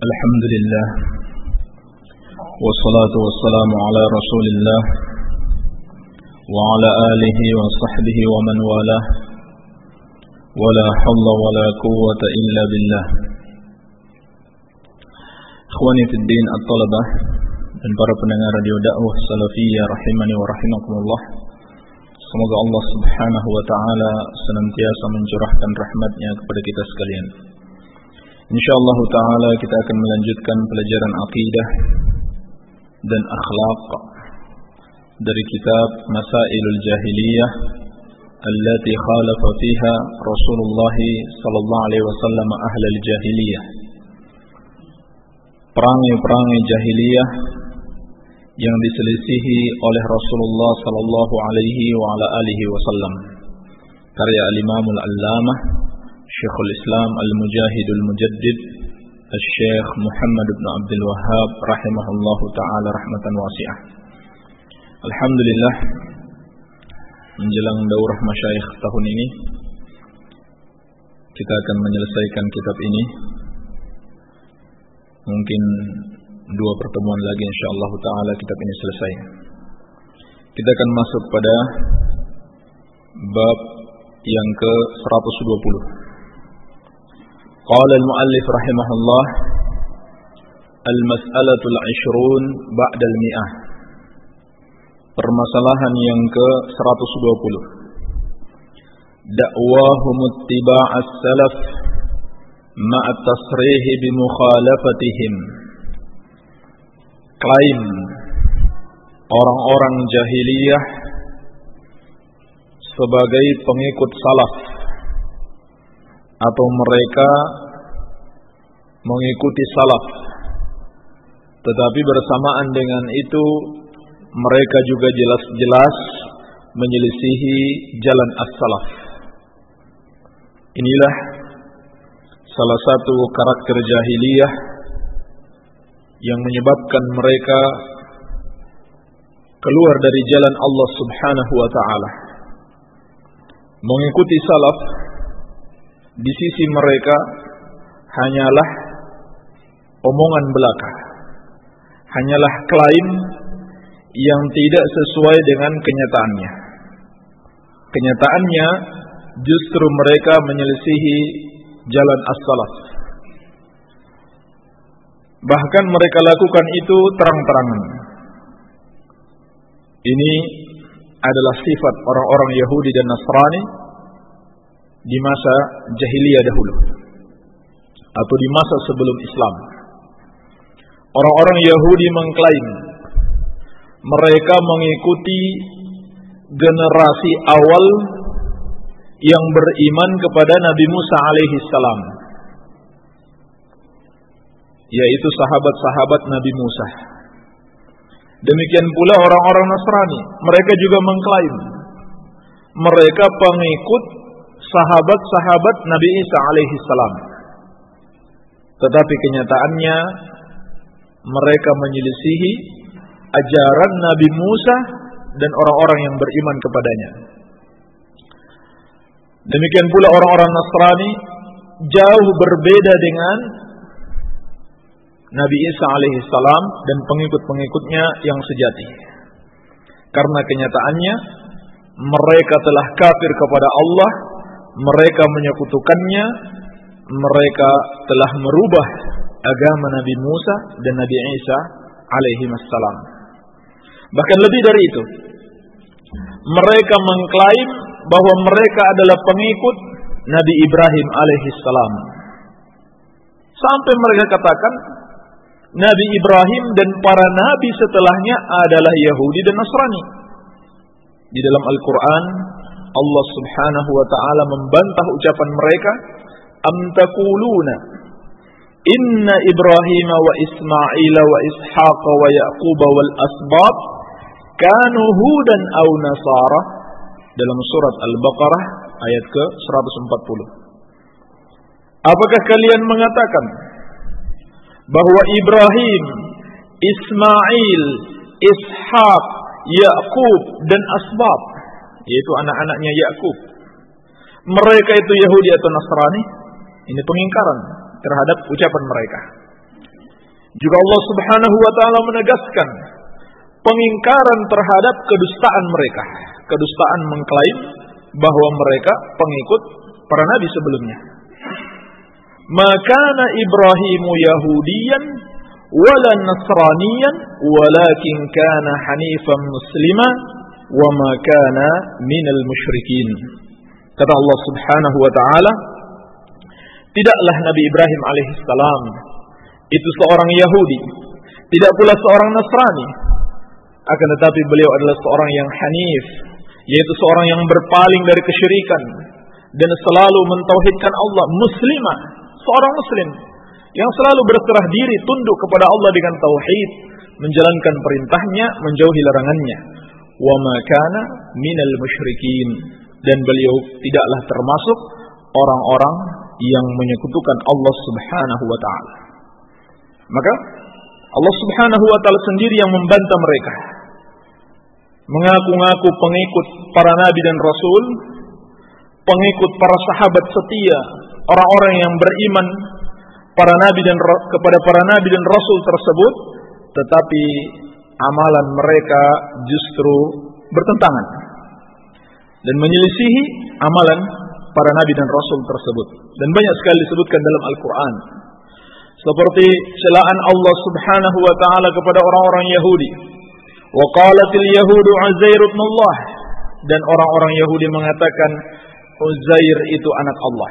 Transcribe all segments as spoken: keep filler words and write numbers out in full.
Alhamdulillah wassalatu wassalamu ala rasulillah wa ala alihi wa sahbihi wa man walah wala hawla wala quwwata illa billah. Ikhwani fid din at-talabah dan para pendengar radio dakwah salafiyah rahimani wa rahimakumullah. Semoga Allah subhanahu wa ta'ala senantiasa mencurahkan rahmatnya kepada kita sekalian. InsyaAllah ta'ala kita akan melanjutkan pelajaran aqidah dan akhlaq dari kitab Masailul Jahiliyah allati khalafa fiha Rasulullah sallallahu alaihi wasallam ahlal jahiliyah. Perangai-perangai jahiliyah yang diselisihi oleh Rasulullah sallallahu alaihi wa ala alihi wasallam. Karya Al-Imam Al-Allamah Syekhul Islam Al-Mujahidul Mujaddid Al-Syekh Muhammad bin Abdul Wahhab rahimahullahu ta'ala rahmatan wasi'ah. Alhamdulillah, menjelang daurah masyayikh tahun ini kita akan menyelesaikan kitab ini. Mungkin dua pertemuan lagi insyaallah ta'ala kitab ini selesai. Kita akan masuk pada bab yang ke seratus dua puluh. Qala al-muallif rahimahullah al-mas'alatu al-ishrun ba'da al-mi'ah. Permasalahan yang ke seratus dua puluh. Da'wahum ittiba' as-salaf ma'a tasrih bi mukhalafatihim. Klaim orang-orang jahiliyah sebagai pengikut salaf, atau mereka mengikuti salaf, tetapi bersamaan dengan itu mereka juga jelas-jelas menyelisihi jalan as-salaf. Inilah salah satu karakter jahiliyah yang menyebabkan mereka keluar dari jalan Allah subhanahu wa ta'ala. Mengikuti salaf di sisi mereka hanyalah omongan belaka, hanyalah klaim yang tidak sesuai dengan kenyataannya. Kenyataannya justru mereka menyelisihi jalan as-salaf. Bahkan mereka lakukan itu terang-terangan. Ini adalah sifat orang-orang Yahudi dan Nasrani di masa jahiliyah dahulu, atau di masa sebelum Islam. Orang-orang Yahudi mengklaim mereka mengikuti generasi awal yang beriman kepada Nabi Musa alaihi salam, yaitu sahabat-sahabat Nabi Musa. Demikian pula orang-orang Nasrani, mereka juga mengklaim mereka pengikut sahabat-sahabat Nabi Isa alaihi salam. Tetapi kenyataannya mereka menyelisihi ajaran Nabi Musa dan orang-orang yang beriman kepadanya. Demikian pula orang-orang Nasrani jauh berbeda dengan Nabi Isa alaihi salam dan pengikut-pengikutnya yang sejati. Karena kenyataannya mereka telah kafir kepada Allah, mereka menyekutukannya, mereka telah merubah agama Nabi Musa dan Nabi Isa alaihi salam. Bahkan lebih dari itu, mereka mengklaim bahwa mereka adalah pengikut Nabi Ibrahim alaihi salam. Sampai mereka katakan Nabi Ibrahim dan para nabi setelahnya adalah Yahudi dan Nasrani. Di dalam Al-Quran Allah subhanahu wa ta'ala membantah ucapan mereka, am taquluna inna Ibrahim wa Ismail wa Ishaq wa Yaqub wal asbab kanu hudan aw nasara, dalam surat Al-Baqarah ayat ke seratus empat puluh. Apakah kalian mengatakan bahwa Ibrahim, Ismail, Ishaq, Yaqub dan asbab, yaitu anak-anaknya Yaqub, mereka itu Yahudi atau Nasrani? Ini pengingkaran terhadap ucapan mereka. Juga Allah Subhanahu wa taala menegaskan pengingkaran terhadap kedustaan mereka. Kedustaan mengklaim bahwa mereka pengikut para nabi sebelumnya. Makana Ibrahimu Yahudiyan wala Nasraniyan walakin kana hanifan muslima wa ma kana minal musyrikin. Kata Allah Subhanahu wa taala, tidaklah Nabi Ibrahim alaihissalam itu seorang Yahudi, tidak pula seorang Nasrani, akan tetapi beliau adalah seorang yang hanif, yaitu seorang yang berpaling dari kesyirikan dan selalu mentauhidkan Allah, muslimah, seorang muslim yang selalu berserah diri tunduk kepada Allah dengan tauhid, menjalankan perintahnya, menjauhi larangannya. Wa ma kana minal musyrikin, dan beliau tidaklah termasuk orang-orang yang menyekutukan Allah Subhanahu wa taala. Maka Allah Subhanahu wa taala sendiri yang membantah mereka. Mengaku-ngaku pengikut para nabi dan rasul, pengikut para sahabat setia, orang-orang yang beriman para nabi dan kepada para nabi dan rasul tersebut, tetapi amalan mereka justru bertentangan dan menyelisihi amalan para nabi dan rasul tersebut. Dan banyak sekali disebutkan dalam Al-Quran, seperti celaan Allah Subhanahu wa taala kepada orang-orang Yahudi. Wa qalatil yahudu Uzair ibn Allah, dan orang-orang Yahudi mengatakan Uzair itu anak Allah.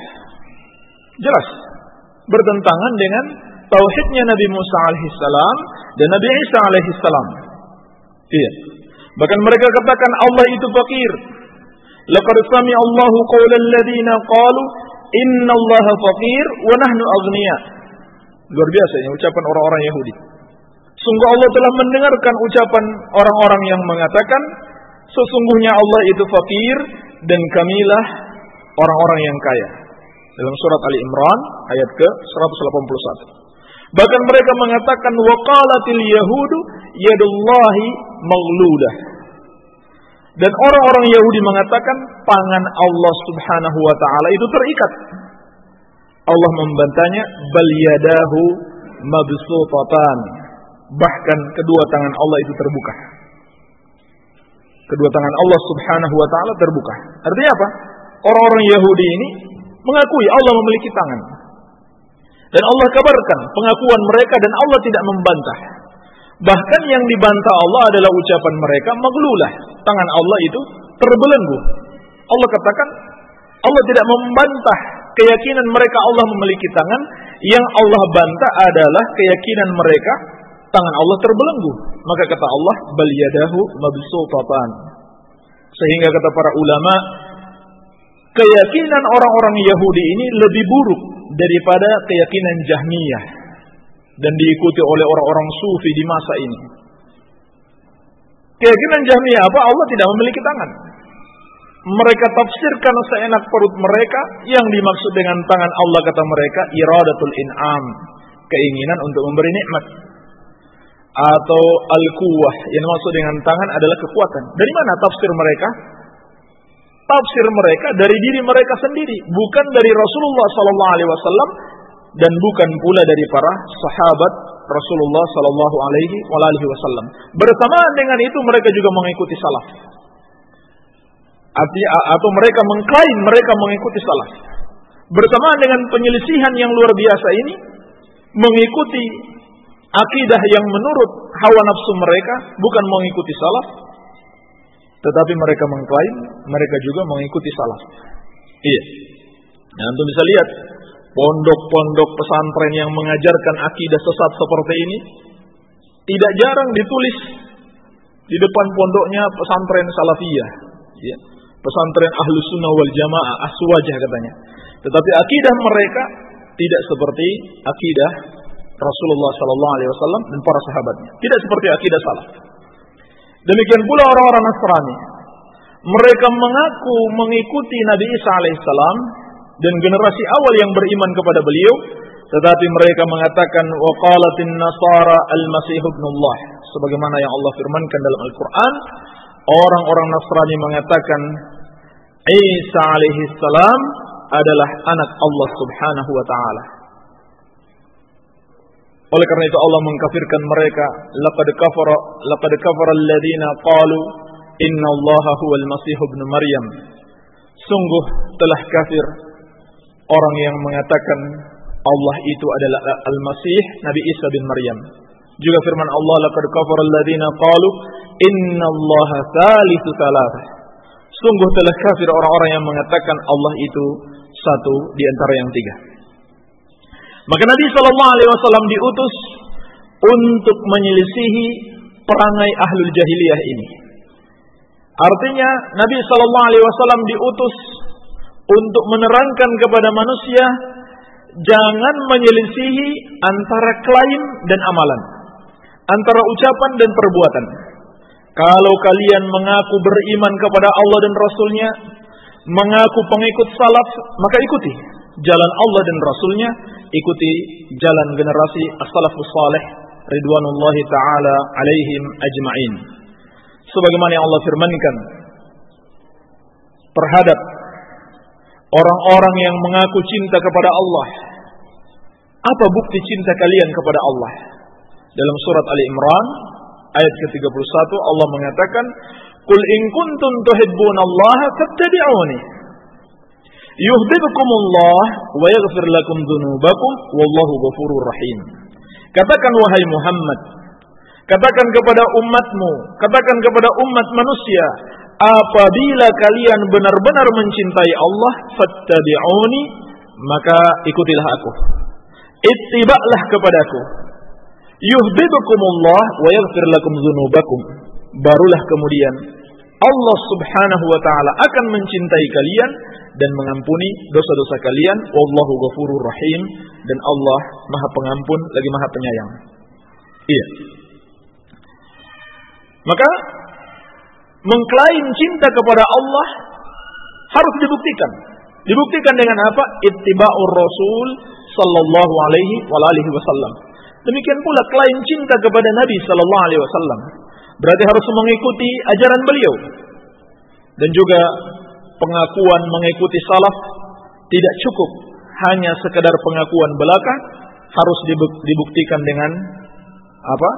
Jelas bertentangan dengan tauhidnya Nabi Musa alaihissalam dan Nabi Isa alaihissalam. Iya. Bahkan mereka katakan Allah itu fakir. Laqad sami'a Allahu qaulal ladzina qalu inna Allaha faqir wa nahnu aghnia. Luar biasa ini ucapan orang-orang Yahudi. Sungguh Allah telah mendengarkan ucapan orang-orang yang mengatakan sesungguhnya Allah itu fakir dan kamilah orang-orang yang kaya. Dalam surat Ali Imran ayat ke seratus delapan puluh satu. Bahkan mereka mengatakan waqalatil yahudu yadullahi maghlulah. Dan orang-orang Yahudi mengatakan tangan Allah Subhanahu wa taala itu terikat. Allah membantahnya bal yadahu mabsutatan. Bahkan kedua tangan Allah itu terbuka. Kedua tangan Allah Subhanahu wa taala terbuka. Artinya apa? Orang-orang Yahudi ini mengakui Allah memiliki tangan. Dan Allah kabarkan pengakuan mereka dan Allah tidak membantah. Bahkan yang dibantah Allah adalah ucapan mereka maghlulah. Tangan Allah itu terbelenggu. Allah katakan Allah tidak membantah keyakinan mereka Allah memiliki tangan. Yang Allah bantah adalah keyakinan mereka tangan Allah terbelenggu. Maka kata Allah bal yadahu mabsutatan. Sehingga kata para ulama, keyakinan orang-orang Yahudi ini lebih buruk daripada keyakinan Jahmiyah dan diikuti oleh orang-orang Sufi di masa ini. Keyakinan Jahmiyah apa? Allah tidak memiliki tangan. Mereka tafsirkan seenak perut mereka. Yang dimaksud dengan tangan Allah kata mereka iradatul in'am, keinginan untuk memberi nikmat. Atau al-quwwah, yang dimaksud dengan tangan adalah kekuatan. Dari mana tafsir mereka? Tafsir mereka dari diri mereka sendiri, bukan dari Rasulullah sallallahu alaihi wasallam dan bukan pula dari para sahabat Rasulullah sallallahu alaihi wasallam. Bersamaan dengan itu mereka juga mengikuti salaf. Atau mereka mengklaim mereka mengikuti salaf. Bersamaan dengan penyelisihan yang luar biasa ini, mengikuti akidah yang menurut hawa nafsu mereka, bukan mengikuti salaf. Tetapi mereka mengklaim mereka juga mengikuti salaf. Iya. Nah, antum bisa lihat pondok-pondok pesantren yang mengajarkan akidah sesat seperti ini tidak jarang ditulis di depan pondoknya pesantren salafiyah. Ya. Pesantren Ahlus Sunnah wal Jamaah Aswajah katanya. Tetapi akidah mereka tidak seperti akidah Rasulullah sallallahu alaihi wasallam dan para sahabatnya. Tidak seperti akidah salaf. Demikian pula orang-orang Nasrani. Mereka mengaku mengikuti Nabi Isa alaihissalam dan generasi awal yang beriman kepada beliau, tetapi mereka mengatakan wa qalatin nasara al-masih ibnullah, sebagaimana yang Allah firmankan dalam Al-Qur'an, orang-orang Nasrani mengatakan Isa alaihissalam adalah anak Allah Subhanahu wa taala. Oleh karena itu Allah mengkafirkan mereka. Laqad kafara laqad kafara alladziina qalu innallaha huwal masih ibnu Maryam. Sungguh telah kafir orang yang mengatakan Allah itu adalah Al-Masih, Nabi Isa bin Maryam. Juga firman Allah, laqad kafara alladziina qalu innallaha tsalitsu tsalatsah. Sungguh telah kafir orang-orang yang mengatakan Allah itu satu di antara yang tiga. Maka Nabi sallallahu alaihi wasallam diutus untuk menyelisihi perangai ahlul jahiliyah ini. Artinya Nabi sallallahu alaihi wasallam diutus untuk menerangkan kepada manusia jangan menyelisihi antara klaim dan amalan, antara ucapan dan perbuatan. Kalau kalian mengaku beriman kepada Allah dan Rasul-Nya, mengaku pengikut salaf, maka ikuti jalan Allah dan Rasul-Nya, ikuti jalan generasi as-salafus salih ridwanullahi ta'ala alaihim ajma'in. Sebagaimana yang Allah firmankan terhadap orang-orang yang mengaku cinta kepada Allah. Apa bukti cinta kalian kepada Allah? Dalam surat Ali Imran ayat ke tiga puluh satu Allah mengatakan, "Qul in kuntum tuhibbunallaha fattabi'uni yuhibbukumullah wa yaghfir lakum dzunubakum wallahu ghafurur rahim." Katakan wahai Muhammad, katakan kepada umatmu, katakan kepada umat manusia, apabila kalian benar-benar mencintai Allah, fattabi'uni, maka ikutilah aku. Ittiba'lah kepadaku. Yuhibbukumullah wa yaghfir lakum dzunubakum. Barulah kemudian Allah Subhanahu wa taala akan mencintai kalian dan mengampuni dosa-dosa kalian. Wallahu ghafurur rahim, dan Allah Maha Pengampun lagi Maha Penyayang. Iya. Maka mengklaim cinta kepada Allah harus dibuktikan. Dibuktikan dengan apa? Ittiba'ur Rasul sallallahu alaihi wa alihi wasallam. Demikian pula klaim cinta kepada Nabi sallallahu alaihi wasallam berarti harus mengikuti ajaran beliau. Dan juga pengakuan mengikuti salaf tidak cukup hanya sekedar pengakuan belaka, harus dibuktikan dengan apa?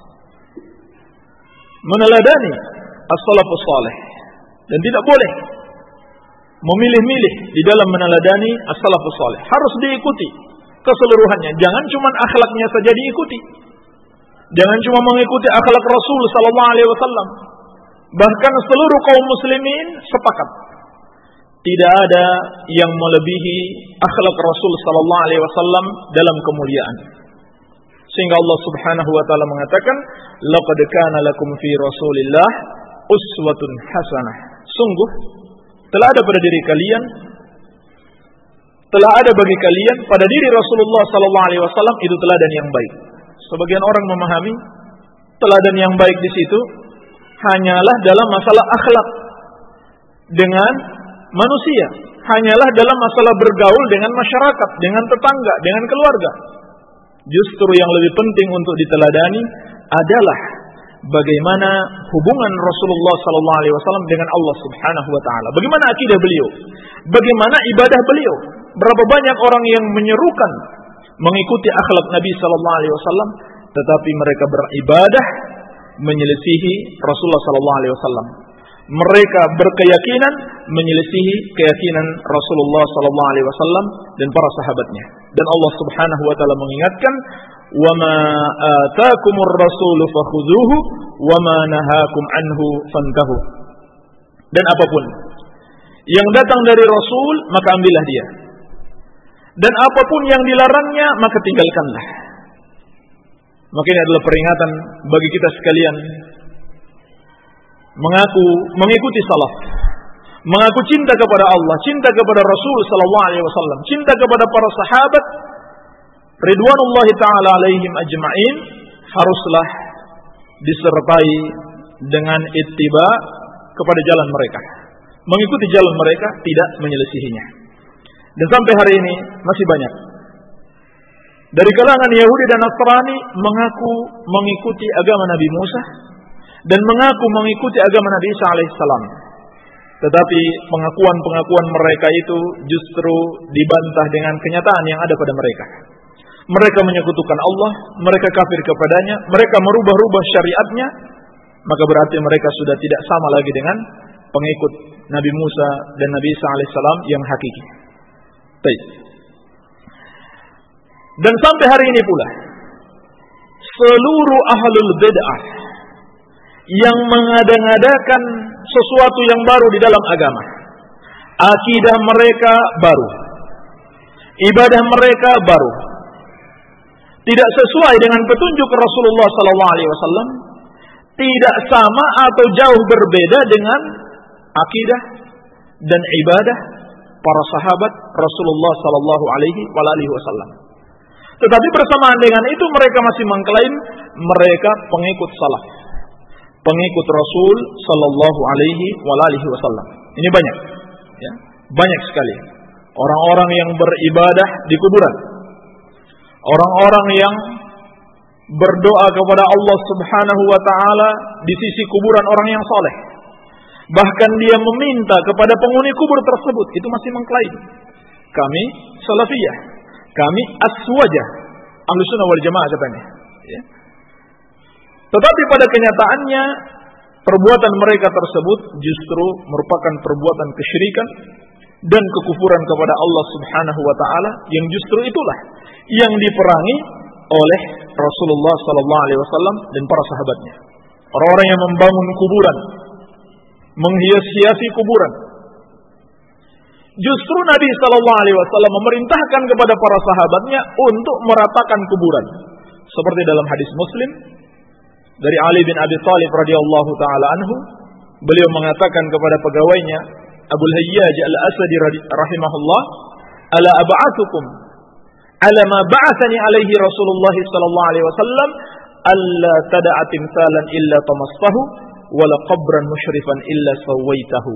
Meneladani as-salafus salih. Dan tidak boleh memilih-milih di dalam meneladani as-salafus salih. Harus diikuti keseluruhannya. Jangan cuma akhlaknya saja diikuti. Jangan cuma mengikuti akhlak Rasul sallallahu alaihi wasallam. Bahkan seluruh kaum muslimin sepakat tidak ada yang melebihi akhlak Rasul sallallahu alaihi wasallam dalam kemuliaan. Sehingga Allah Subhanahu wa taala mengatakan, "Laqad kana lakum fi Rasulillah uswatun hasanah." Sungguh telah ada pada diri kalian, telah ada bagi kalian pada diri Rasulullah sallallahu alaihi wasallam itu teladan yang baik. Sebagian orang memahami teladan yang baik di situ hanyalah dalam masalah akhlak dengan manusia, hanyalah dalam masalah bergaul dengan masyarakat, dengan tetangga, dengan keluarga. Justru yang lebih penting untuk diteladani adalah bagaimana hubungan Rasulullah sallallahu alaihi wasallam dengan Allah Subhanahu wa taala. Bagaimana akidah beliau? Bagaimana ibadah beliau? Berapa banyak orang yang menyerukan mengikuti akhlak Nabi sallallahu alaihi wasallam tetapi mereka beribadah menyelisihi Rasulullah sallallahu alaihi wasallam. Mereka berkeyakinan menyelisihi keyakinan Rasulullah sallallahu alaihi wasallam dan para sahabatnya. Dan Allah Subhanahu wa taala mengingatkan, "Wa ma ataakumur rasulu fakhudhuhu wa ma nahakum anhu fantahu." Dan apapun yang datang dari Rasul, maka ambillah dia. Dan apapun yang dilarangnya, maka tinggalkanlah. Maka ini adalah peringatan bagi kita sekalian mengaku mengikuti salaf, mengaku cinta kepada Allah, cinta kepada Rasul sallallahu alaihi wasallam, cinta kepada para sahabat ridwanullahi taala alaihim ajma'in, haruslah disertai dengan ittiba kepada jalan mereka, mengikuti jalan mereka, tidak menyelisihinya. Dan sampai hari ini masih banyak dari kalangan Yahudi dan Nasrani mengaku mengikuti agama Nabi Musa dan mengaku mengikuti agama Nabi Isa alaihissalam. Tetapi pengakuan-pengakuan mereka itu justru dibantah dengan kenyataan yang ada pada mereka. mereka menyekutukan Allah, mereka kafir kepadanya, mereka merubah-rubah syariatnya, maka berarti mereka sudah tidak sama lagi dengan pengikut Nabi Musa dan Nabi Isa alaihissalam yang hakiki. Baik. Dan sampai hari ini pula, seluruh ahlul bid'ah yang mengada-ngadakan sesuatu yang baru di dalam agama, akidah mereka baru, ibadah mereka baru, tidak sesuai dengan petunjuk Rasulullah sallallahu alaihi wasallam, tidak sama atau jauh berbeda dengan akidah dan ibadah para sahabat Rasulullah sallallahu alaihi wasallam. Tetapi bersamaan dengan itu mereka masih mengklaim mereka pengikut salaf, pengikut Rasul sallallahu alaihi wasallam. Ini banyak, ya, banyak sekali orang-orang yang beribadah di kuburan, orang-orang yang berdoa kepada Allah Subhanahu wa taala di sisi kuburan orang yang soleh. Bahkan dia meminta kepada penghuni kubur tersebut, itu masih mengklaim kami salafiyah, kami aswajah, Ahlus Sunnah wal Jamaah katanya, ya. Tetapi pada kenyataannya perbuatan mereka tersebut justru merupakan perbuatan kesyirikan dan kekufuran kepada Allah Subhanahu wa taala, yang justru itulah yang diperangi oleh Rasulullah sallallahu alaihi wasallam dan para sahabatnya. Orang-orang yang membangun kuburan, menghias-hiasi kuburan. Justru Nabi sallallahu alaihi wasallam memerintahkan kepada para sahabatnya untuk meratakan kuburan. Seperti dalam hadis Muslim dari Ali bin Abi Thalib radhiyallahu taala anhu, beliau mengatakan kepada pegawainya Abul Hayyaj Al-Asadi rahimahullah, "Ala ab'atsukum ala ma ba'athani alaihi Rasulullah sallallahu alaihi wasallam, alla tad'a timsalan illa tamassahu wa la qabran musyrifan illa sawaitahu."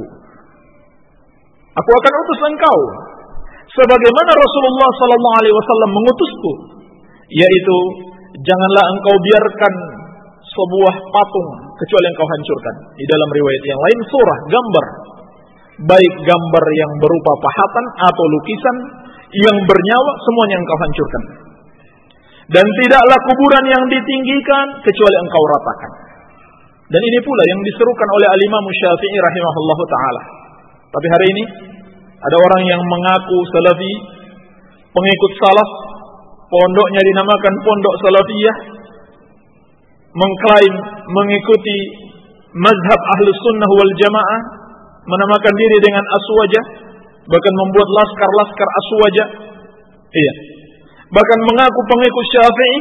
Aku akan utus engkau sebagaimana Rasulullah sallallahu alaihi wasallam mengutusku, yaitu janganlah engkau biarkan sebuah patung kecuali engkau hancurkan. Di dalam riwayat yang lain surah, gambar, baik gambar yang berupa pahatan atau lukisan yang bernyawa, semuanya engkau hancurkan. Dan tidaklah kuburan yang ditinggikan kecuali engkau ratakan. Dan ini pula yang diserukan oleh Al-Imam Syafi'i rahimahullahu ta'ala. Tapi hari ini ada orang yang mengaku salafi, pengikut salaf, pondoknya dinamakan pondok salafiyah, mengklaim mengikuti mazhab Ahlus Sunnah wal Jamaah, menamakan diri dengan aswajah, bahkan membuat laskar-laskar aswajah. Iya. Bahkan mengaku pengikut Syafi'i,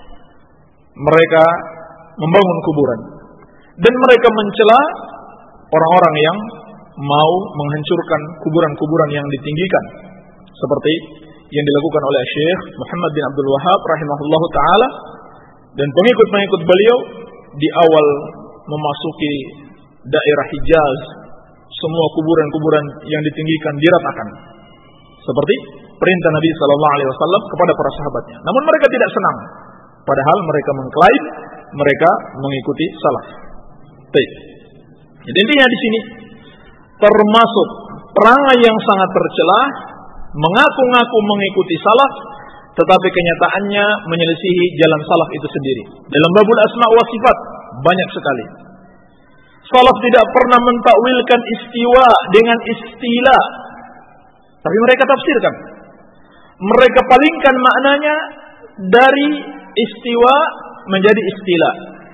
mereka membangun kuburan dan mereka mencela orang-orang yang mau menghancurkan kuburan-kuburan yang ditinggikan, seperti yang dilakukan oleh Syekh Muhammad bin Abdul Wahhab rahimahullahu taala dan pengikut-pengikut beliau di awal memasuki daerah Hijaz. Semua kuburan-kuburan yang ditinggikan diratakan, seperti perintah Nabi sallallahu alaihi wasallam kepada para sahabatnya. Namun mereka tidak senang, padahal mereka mengklaim mereka mengikuti salaf. Baik. Jadi intinya di sini termasuk perangai yang sangat tercela, mengaku-ngaku mengikuti salaf, tetapi kenyataannya menyelisihi jalan salaf itu sendiri. Dalam babul asma wa sifat banyak sekali. Salaf tidak pernah mentakwilkan istiwa dengan istila, tapi mereka tafsirkan. Mereka palingkan maknanya dari istiwa menjadi istila,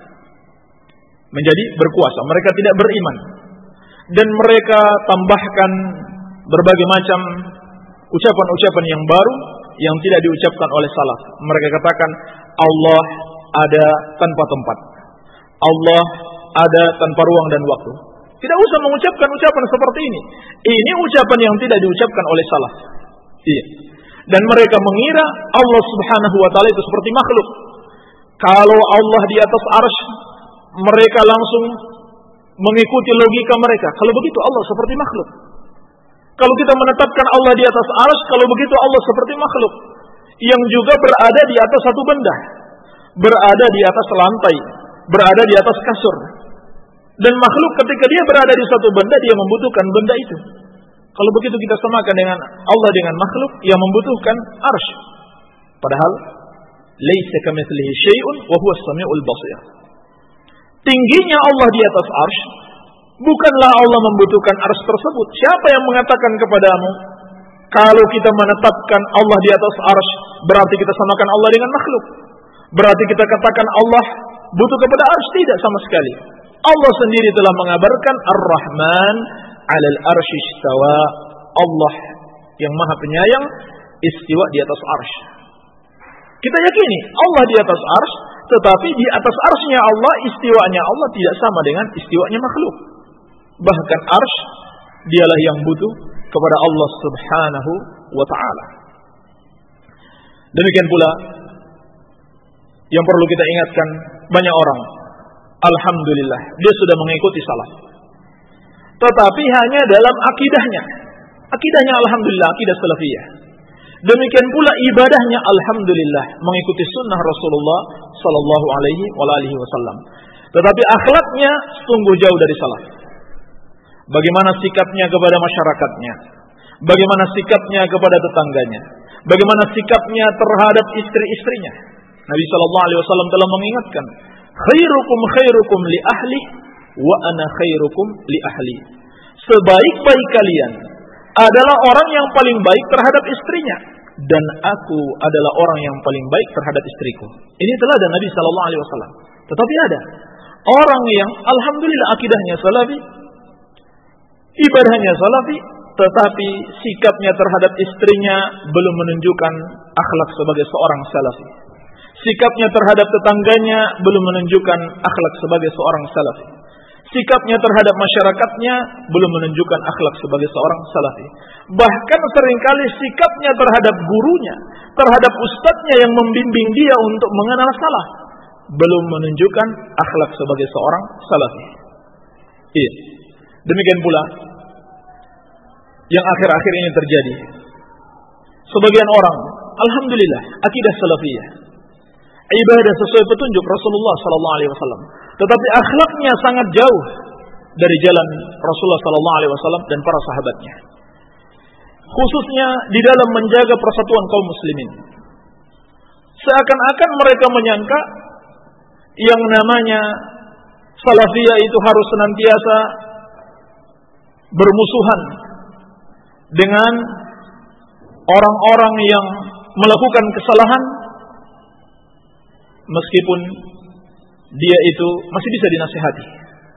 menjadi berkuasa. Mereka tidak beriman. Dan mereka tambahkan berbagai macam ucapan-ucapan yang baru yang tidak diucapkan oleh salaf. Mereka katakan Allah ada tanpa tempat, Allah ada tanpa ruang dan waktu. Tidak usah mengucapkan ucapan seperti ini. Ini ucapan yang tidak diucapkan oleh salaf. Iya. Dan mereka mengira Allah Subhanahu wa taala itu seperti makhluk. Kalau Allah di atas arsy, mereka langsung mengikuti logika mereka. Kalau begitu Allah seperti makhluk. Kalau kita menetapkan Allah di atas arsy, kalau begitu Allah seperti makhluk yang juga berada di atas satu benda, berada di atas lantai, berada di atas kasur. Dan makhluk ketika dia berada di satu benda, dia membutuhkan benda itu. Kalau begitu kita samakan dengan Allah dengan makhluk yang membutuhkan arsy. Padahal laisa kamitslihi syai'un wa huwas samiul basir. Tingginya Allah di atas arsy, bukanlah Allah membutuhkan arsy tersebut. Siapa yang mengatakan kepadamu kalau kita menetapkan Allah di atas arsy berarti kita samakan Allah dengan makhluk? Berarti kita katakan Allah butuh kepada arsy? Tidak sama sekali. Allah sendiri telah mengabarkan Ar-Rahman 'alal arsy istawa. Allah yang Maha Penyayang istiwa di atas arsy. Kita yakini Allah di atas arsy, tetapi di atas arsy-nya Allah, istiwanya Allah tidak sama dengan istiwanya makhluk. Bahkan arsy dialah yang butuh kepada Allah Subhanahu wa ta'ala. Demikian pula yang perlu kita ingatkan, banyak orang alhamdulillah dia sudah mengikuti salaf, tetapi hanya dalam akidahnya. Akidahnya alhamdulillah akidah salafiyah. Demikian pula ibadahnya alhamdulillah mengikuti sunnah Rasulullah sallallahu alaihi wasallam. Tetapi akhlaknya sungguh jauh dari salaf. Bagaimana sikapnya kepada masyarakatnya? Bagaimana sikapnya kepada tetangganya? Bagaimana sikapnya terhadap istri-istrinya? Nabi sallallahu alaihi wasallam telah mengingatkan, khairukum khairukum li ahli wa ana khairukum li ahli. Sebaik-baik kalian adalah orang yang paling baik terhadap istrinya, dan aku adalah orang yang paling baik terhadap istriku. Ini telah ada Nabi sallallahu alaihi wasallam. Tetapi ada orang yang alhamdulillah akidahnya salafi, ibadahnya salafi, tetapi sikapnya terhadap istrinya belum menunjukkan akhlak sebagai seorang salafi. Sikapnya terhadap tetangganya belum menunjukkan akhlak sebagai seorang salafi. Sikapnya terhadap masyarakatnya belum menunjukkan akhlak sebagai seorang salafi. Bahkan seringkali sikapnya terhadap gurunya, terhadap ustadznya yang membimbing dia untuk mengenal salaf, belum menunjukkan akhlak sebagai seorang salafi. Iya. Demikian pula yang akhir-akhir ini terjadi. Sebagian orang, alhamdulillah, akidah salafiyah, ibadah sesuai petunjuk Rasulullah sallallahu alaihi wasallam, tetapi akhlaknya sangat jauh dari jalan Rasulullah sallallahu alaihi wasallam dan para sahabatnya. Khususnya di dalam menjaga persatuan kaum muslimin. Seakan-akan mereka menyangka yang namanya salafiyah itu harus senantiasa bermusuhan dengan orang-orang yang melakukan kesalahan, meskipun dia itu masih bisa dinasihati,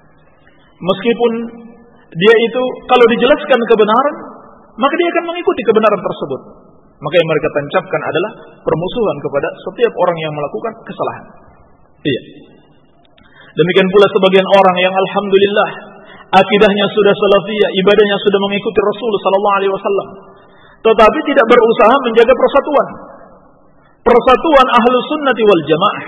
meskipun dia itu kalau dijelaskan kebenaran maka dia akan mengikuti kebenaran tersebut. Maka yang mereka tancapkan adalah permusuhan kepada setiap orang yang melakukan kesalahan. Iya. Demikian pula sebagian orang yang alhamdulillah akidahnya sudah salafiyah, ibadahnya sudah mengikuti Rasul sallallahu alaihi wasallam, tetapi tidak berusaha menjaga persatuan. Persatuan Ahlus Sunnati wal Jamaah.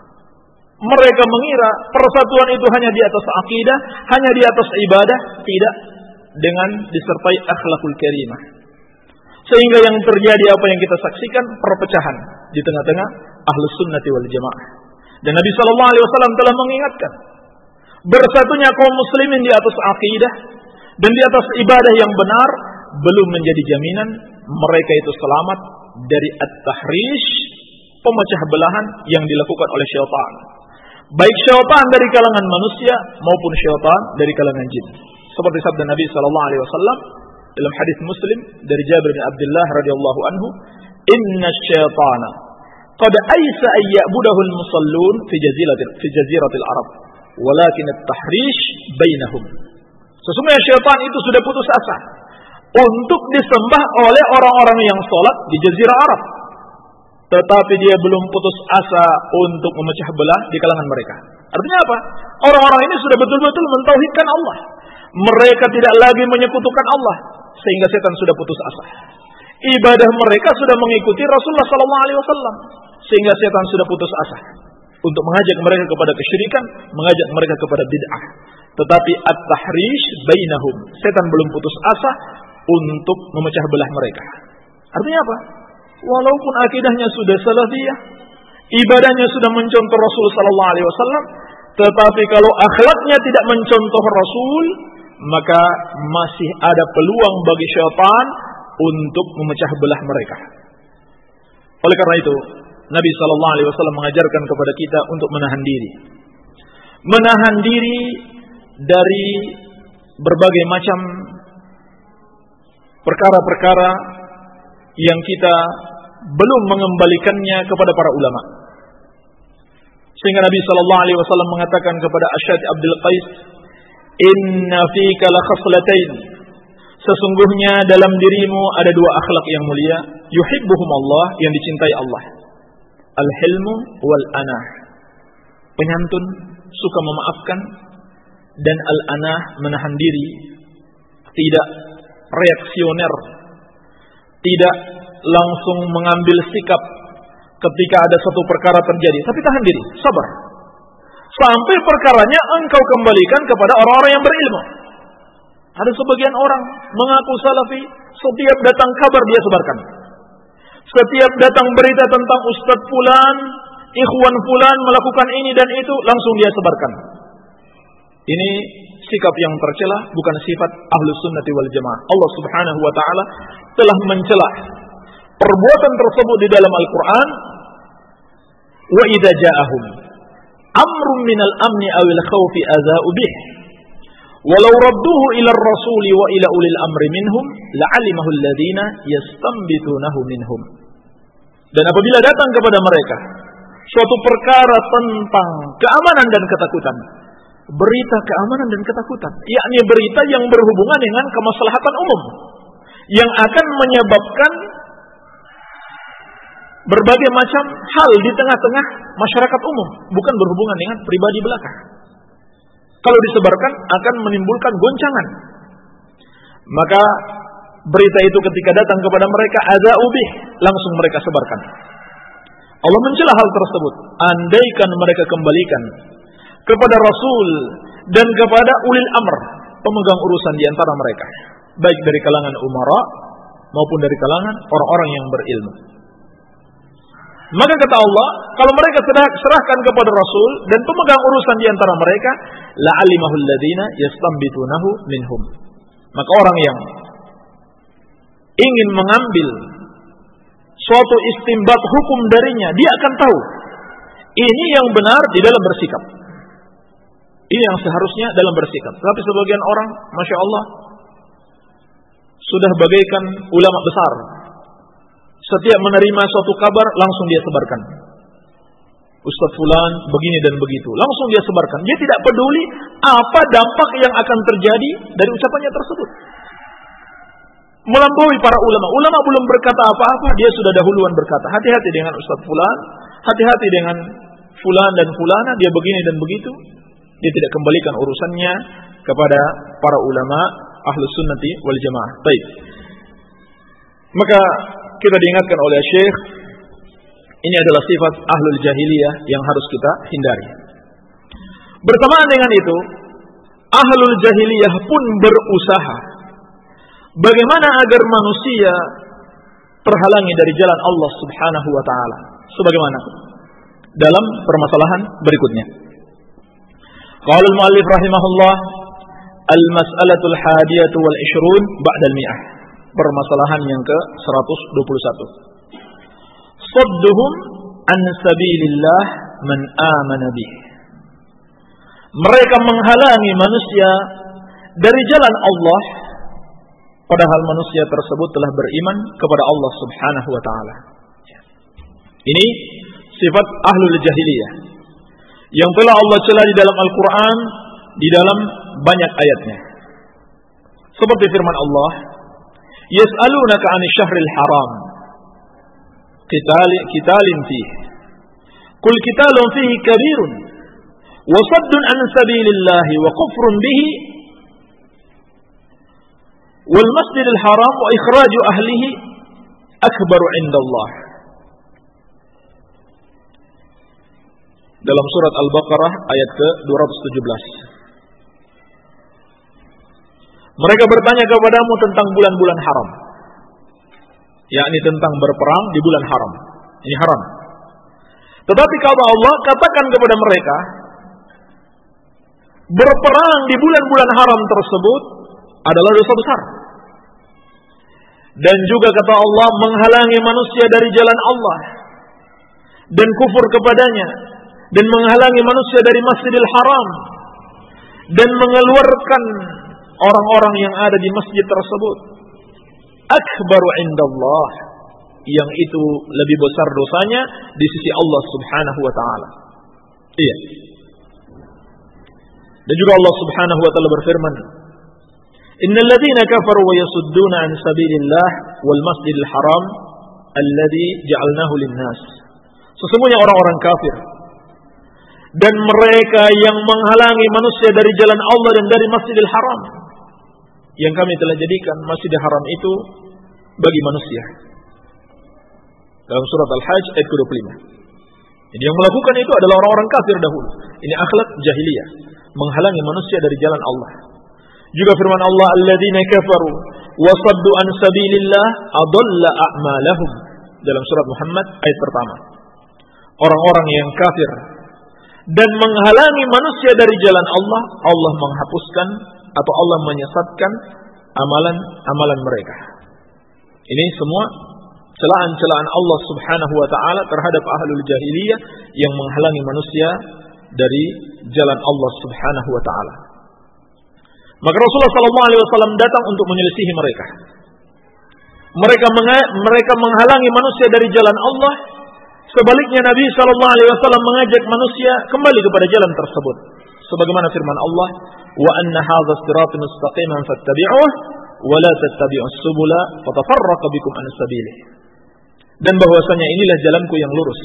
Mereka mengira persatuan itu hanya di atas akidah, hanya di atas ibadah, tidak, dengan disertai akhlakul karimah. Sehingga yang terjadi apa yang kita saksikan, perpecahan di tengah-tengah Ahlus Sunnati wal Jamaah. Dan Nabi sallallahu alaihi wasallam telah mengingatkan, bersatunya kaum muslimin di atas akidah dan di atas ibadah yang benar belum menjadi jaminan mereka itu selamat dari at-tahrish, pemecah belahan yang dilakukan oleh syaitan. Baik syaitan dari kalangan manusia maupun syaitan dari kalangan jin. Seperti sabda Nabi sallallahu alaihi wasallam dalam hadis Muslim dari Jabir bin Abdullah radhiyallahu anhu, "Inna asy-syaitana qad aisa ay ya'budahu al-musallun fi jaziratil fi jaziratil Arab, walakin at-tahrish bainahum." Sesungguhnya syaitan itu sudah putus asa untuk disembah oleh orang-orang yang salat di jazirah Arab, tetapi dia belum putus asa untuk memecah belah di kalangan mereka. Artinya apa? Orang-orang ini sudah betul-betul mentauhidkan Allah. Mereka tidak lagi menyekutukan Allah, sehingga setan sudah putus asa. Ibadah mereka sudah mengikuti Rasulullah sallallahu alaihi wasallam, sehingga setan sudah putus asa untuk mengajak mereka kepada kesyirikan, mengajak mereka kepada bid'ah. Tetapi at-tahrish bainahum, setan belum putus asa untuk memecah belah mereka. Artinya apa? Walaupun akidahnya sudah salafiyah, ibadahnya sudah mencontoh Rasul sallallahu alaihi wasallam, tetapi kalau akhlaknya tidak mencontoh Rasul, maka masih ada peluang bagi syaitan untuk memecah belah mereka. Oleh karena itu, Nabi shallallahu alaihi wasallam mengajarkan kepada kita untuk menahan diri. Menahan diri dari berbagai macam perkara-perkara yang kita belum mengembalikannya kepada para ulama. Sehingga Nabi shallallahu alaihi wasallam mengatakan kepada Asy'ad Abdul Qais, "Inna fika la khaslatain." Sesungguhnya dalam dirimu ada dua akhlak yang mulia, yuhibbuhum Allah, yang dicintai Allah. Al-hilmu wal anah. Penyantun, suka memaafkan, dan al-anah, menahan diri, tidak reaksioner, tidak langsung mengambil sikap ketika ada satu perkara terjadi, tapi tahan diri, sabar. Sampai perkaranya engkau kembalikan kepada orang-orang yang berilmu. Ada sebagian orang mengaku salafi, setiap datang kabar dia sebarkan. Setiap datang berita tentang Ustadz Fulan, Ikhwan Fulan melakukan ini dan itu, langsung dia sebarkan. Ini sikap yang tercela, bukan sifat Ahlus Sunnati wal Jamaah. Allah Subhanahu wa taala telah mencela perbuatan tersebut di dalam Al-Qur'an. Wa idza ja'ahum amrun minal amni awil khawfi adza'u bih walau radduhu ila ar-rasuli wa ila ulil amri minhum la'alimahu alladhina yastanbitunahu minhum. Dan apabila datang kepada mereka suatu perkara tentang keamanan dan ketakutan, berita keamanan dan ketakutan, yakni berita yang berhubungan dengan kemaslahatan umum yang akan menyebabkan berbagai macam hal di tengah-tengah masyarakat umum, bukan berhubungan dengan pribadi belaka. Kalau disebarkan akan menimbulkan goncangan. Maka berita itu ketika datang kepada mereka, adza'u bih, langsung mereka sebarkan. Allah mencela hal tersebut. Andaikan mereka kembalikan kepada Rasul dan kepada ulil amr, pemegang urusan di antara mereka, baik dari kalangan umara maupun dari kalangan orang-orang yang berilmu. Maka kata Allah, kalau mereka serahkan kepada Rasul dan pemegang urusan di antara mereka, la'alimahu alladhina yastanbitunahu minhum. Maka orang yang ingin mengambil suatu istinbat hukum darinya, dia akan tahu ini yang benar di dalam bersikap. Ini yang seharusnya dalam bersikap. Tapi sebagian orang, Masya Allah, sudah bagaikan ulama besar. Setiap menerima suatu kabar, langsung dia sebarkan. Ustadz Fulan begini dan begitu, langsung dia sebarkan. Dia tidak peduli apa dampak yang akan terjadi dari ucapannya tersebut. Melampaui para ulama. Ulama belum berkata apa-apa, dia sudah dahuluan berkata, hati-hati dengan Ustadz Fulan, hati-hati dengan Fulan dan Fulana, dia begini dan begitu. Dia tidak kembalikan urusannya kepada para ulama Ahlus Sunnati wal Jamaah. Baik. Maka kita diingatkan oleh Syekh, ini adalah sifat Ahlul Jahiliyah yang harus kita hindari. Bersamaan dengan itu, Ahlul Jahiliyah pun berusaha bagaimana agar manusia terhalangi dari jalan Allah Subhanahu wa taala. Sebagaimana dalam permasalahan berikutnya. Qala al-muallif rahimahullah, al-mas'alatul hadiyatu wal ishrun ba'da al-mi'ah. Permasalahan yang ke seratus dua puluh satu. Sadduhum an sabilillah man amana bih. Mereka menghalangi manusia dari jalan Allah, padahal manusia tersebut telah beriman kepada Allah Subhanahu wa taala. Ini sifat Ahlul Jahiliyah yang telah Allah cela di dalam Al-Qur'an, di dalam banyak ayatnya. Seperti firman Allah, yas'alunaka 'anil syahril haram qitalin qitalin fihi qul qitalun fihi kabirun wa saddun 'an sabilillahi wa kufrun bihi wal masjidil haram wa ikhraju ahlihi akbaru 'indallah. Dalam surat Al-Baqarah ayat ke dua ratus tujuh belas. Mereka bertanya kepadamu tentang bulan-bulan haram, yakni tentang berperang di bulan haram. Ini haram. Tetapi kata Allah, katakan kepada mereka, berperang di bulan-bulan haram tersebut adalah dosa besar. Dan juga kata Allah menghalangi manusia dari jalan Allah dan kufur kepadanya, dan menghalangi manusia dari Masjidil Haram, dan mengeluarkan orang-orang yang ada di masjid tersebut. Akbaru indallah, yang itu lebih besar dosanya di sisi Allah Subhanahu wa taala. Iya. Dan juga Allah Subhanahu wa taala berfirman, Innal ladzina kafaru wa yasudduna an sabilillah wal masjidil haram alladzi ja'alnahu lin-nas. Sesungguhnya orang-orang kafir dan mereka yang menghalangi manusia dari jalan Allah dan dari Masjidil Haram yang kami telah jadikan Masjidil Haram itu bagi manusia. Dalam surat Al-Hajj ayat ke dua puluh lima. Jadi yang melakukan itu adalah orang-orang kafir dahulu. Ini akhlak jahiliyah, menghalangi manusia dari jalan Allah. Juga firman Allah, alladzina kafaru wa saddu an sabilillah adalla a'malahum. Dalam surat Muhammad ayat pertama. Orang-orang yang kafir dan menghalangi manusia dari jalan Allah, Allah menghapuskan atau Allah menyesatkan amalan-amalan mereka. Ini semua celaan-celaan Allah Subhanahu wa taala terhadap ahlul jahiliyah yang menghalangi manusia dari jalan Allah Subhanahu wa taala. Maka Rasulullah sallallahu alaihi wasallam datang untuk menyelisihi mereka. Mereka mereka menghalangi manusia dari jalan Allah. Sebaliknya Nabi sallallahu alaihi wasallam mengajak manusia kembali kepada jalan tersebut. Sebagaimana firman Allah, "Wa anna hadzal sirata mustaqiman fattabi'uhu wa la tattabi'us subula fatafarraqu bikum an sabilihi." Dan bahwasanya inilah jalanku yang lurus.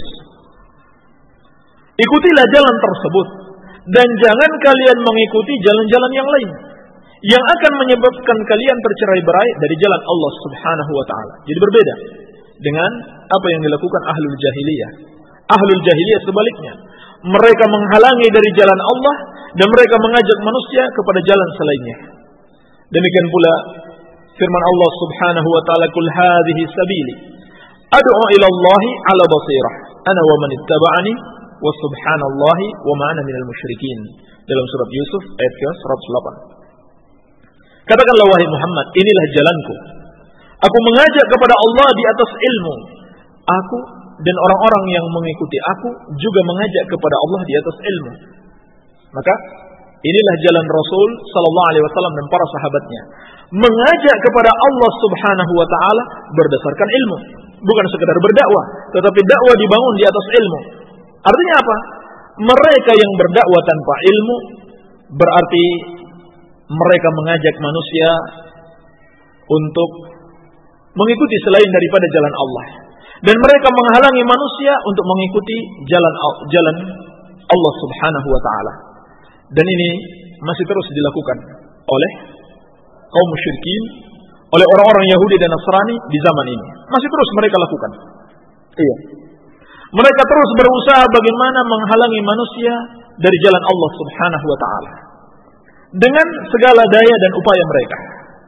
Ikutilah jalan tersebut dan jangan kalian mengikuti jalan-jalan yang lain yang akan menyebabkan kalian tercerai-berai dari jalan Allah Subhanahu wa taala. Jadi berbeda dengan apa yang dilakukan ahlul jahiliyah. Ahlul jahiliyah sebaliknya, mereka menghalangi dari jalan Allah dan mereka mengajak manusia kepada jalan selainnya. Demikian pula firman Allah Subhanahu wa taala, "Qul hadhihi sabili ad'u ila Allahi 'ala basirah ana wa man ittaba'ani wa subhanallahi wa ma ana minal musyrikin." Dalam surat Yusuf ayat ke seratus delapan. Katakanlah wahai Muhammad, inilah jalanku. Aku mengajak kepada Allah di atas ilmu. Aku dan orang-orang yang mengikuti aku juga mengajak kepada Allah di atas ilmu. Maka inilah jalan Rasul sallallahu alaihi wasallam dan para sahabatnya, mengajak kepada Allah Subhanahu wa taala berdasarkan ilmu, bukan sekedar berdakwah, tetapi dakwah dibangun di atas ilmu. Artinya apa? Mereka yang berdakwah tanpa ilmu berarti mereka mengajak manusia untuk mengikuti selain daripada jalan Allah, dan mereka menghalangi manusia untuk mengikuti jalan jalan Allah Subhanahu wa taala. Dan ini masih terus dilakukan oleh kaum musyrikin, oleh orang-orang Yahudi dan Nasrani di zaman ini. Masih terus mereka lakukan. Iya. Mereka terus berusaha bagaimana menghalangi manusia dari jalan Allah Subhanahu wa taala dengan segala daya dan upaya mereka.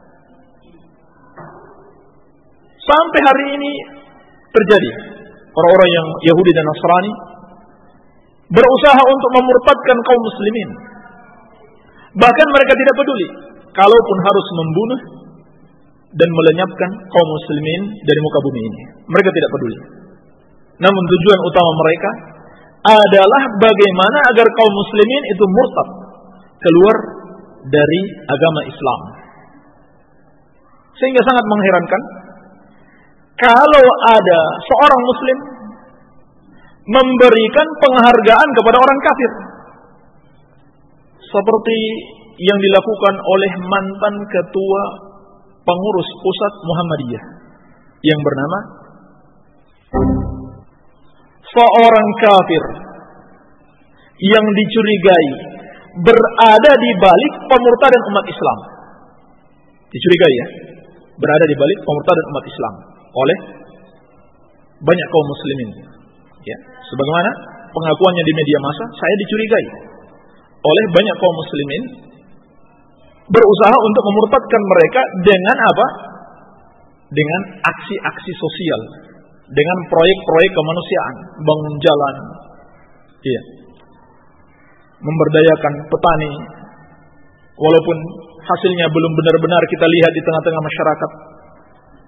Sampai hari ini terjadi orang-orang yang Yahudi dan Nasrani berusaha untuk memurtadkan kaum muslimin. Bahkan mereka tidak peduli kalaupun harus membunuh dan melenyapkan kaum muslimin dari muka bumi ini. Mereka tidak peduli. Namun tujuan utama mereka adalah bagaimana agar kaum muslimin itu murtad, keluar dari agama Islam. Sehingga sangat mengherankan kalau ada seorang muslim memberikan penghargaan kepada orang kafir, seperti yang dilakukan oleh mantan ketua pengurus pusat Muhammadiyah yang bernama seorang kafir yang dicurigai berada di balik pemurtadan umat Islam. Dicurigai ya, berada di balik pemurtadan umat Islam oleh banyak kaum muslimin. Ya, sebagaimana pengakuannya di media massa, saya dicurigai oleh banyak kaum muslimin berusaha untuk memurtadkan mereka dengan apa? Dengan aksi-aksi sosial, dengan proyek-proyek kemanusiaan, bangun jalan, iya, memberdayakan petani, walaupun hasilnya belum benar-benar kita lihat di tengah-tengah masyarakat.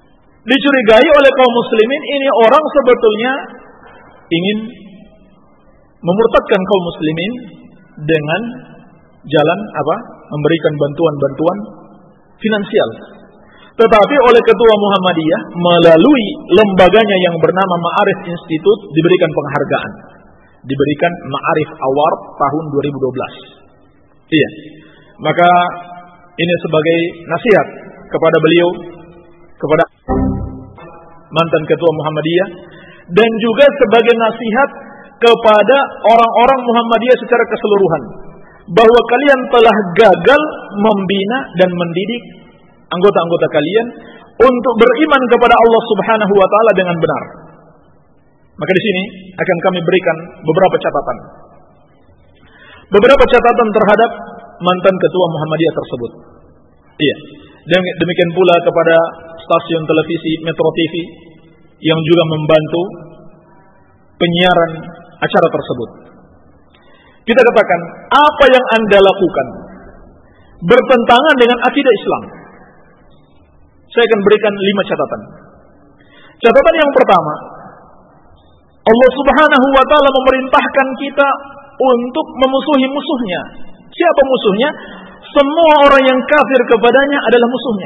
dicurigai oleh kaum muslimin, ini orang sebetulnya ingin memurtadkan kaum muslimin dengan jalan apa? Memberikan bantuan-bantuan finansial. Tetapi oleh ketua Muhammadiyah melalui lembaganya yang bernama Ma'arif Institute diberikan penghargaan. Diberikan Ma'arif Award tahun dua ribu dua belas. Iya. Maka ini sebagai nasihat kepada beliau, kepada mantan ketua Muhammadiyah, dan juga sebagai nasihat kepada orang-orang Muhammadiyah secara keseluruhan, bahwa kalian telah gagal membina dan mendidik anggota-anggota kalian untuk beriman kepada Allah Subhanahu wa taala dengan benar. Maka di sini akan kami berikan beberapa catatan. Beberapa catatan terhadap mantan ketua Muhammadiyah tersebut. Iya. Dan demikian pula kepada stasiun televisi Metro T V yang juga membantu penyiaran acara tersebut. Kita katakan, apa yang Anda lakukan bertentangan dengan akidah Islam. Saya akan berikan lima catatan. Catatan yang pertama, Allah Subhanahu wa taala memerintahkan kita untuk memusuhi musuhnya. Siapa musuhnya? Semua orang yang kafir kepadanya adalah musuhnya.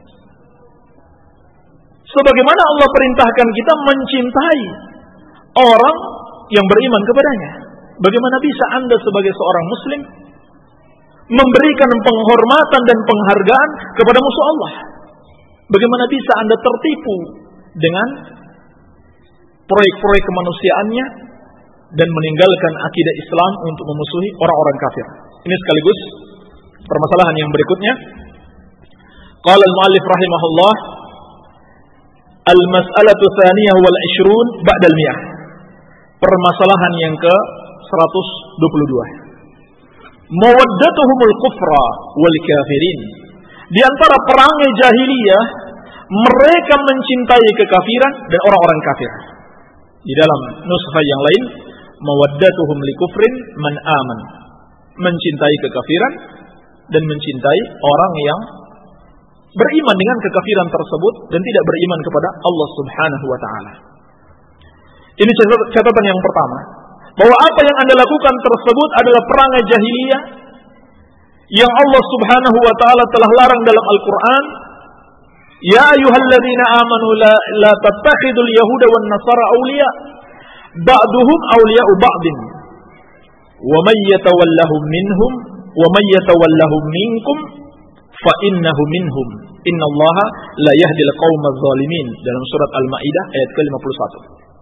Sebagaimana Allah perintahkan kita mencintai orang yang beriman kepadanya. Bagaimana bisa Anda sebagai seorang muslim memberikan penghormatan dan penghargaan kepada musuh Allah? Bagaimana bisa Anda tertipu dengan proyek-proyek kemanusiaannya dan meninggalkan akidah Islam untuk memusuhi orang-orang kafir? Ini sekaligus permasalahan yang berikutnya. Qala al-mu'allif rahimahullah, al-mas'alatu tsaniyah wal ishrun ba'da al-mi'ah. Permasalahan yang ke seratus dua puluh dua. Mawaddatuhumul kufra wal kafirin. Di antara perangai jahiliyah, mereka mencintai kekafiran dan orang-orang kafir. Di dalam nuskhah yang lain, mawaddatuhum likufrin man aman. Mencintai kekafiran dan mencintai orang yang beriman dengan kekafiran tersebut dan tidak beriman kepada Allah Subhanahu wa taala. Ini catatan yang pertama, bahwa apa yang Anda lakukan tersebut adalah perangai jahiliyah yang Allah Subhanahu wa taala telah larang dalam Al-Qur'an. Ya ayyuhalladzina amanu la, la tattakhidul yahuda wan nasara awliya ba'duhum awliya'u ba'din wa may yatawallahum minhum wa may yatawallahum minkum fa innahu minhum innallaha la yahdil qaumadz zalimin, dalam surat Al-Maidah ayat ke lima puluh satu.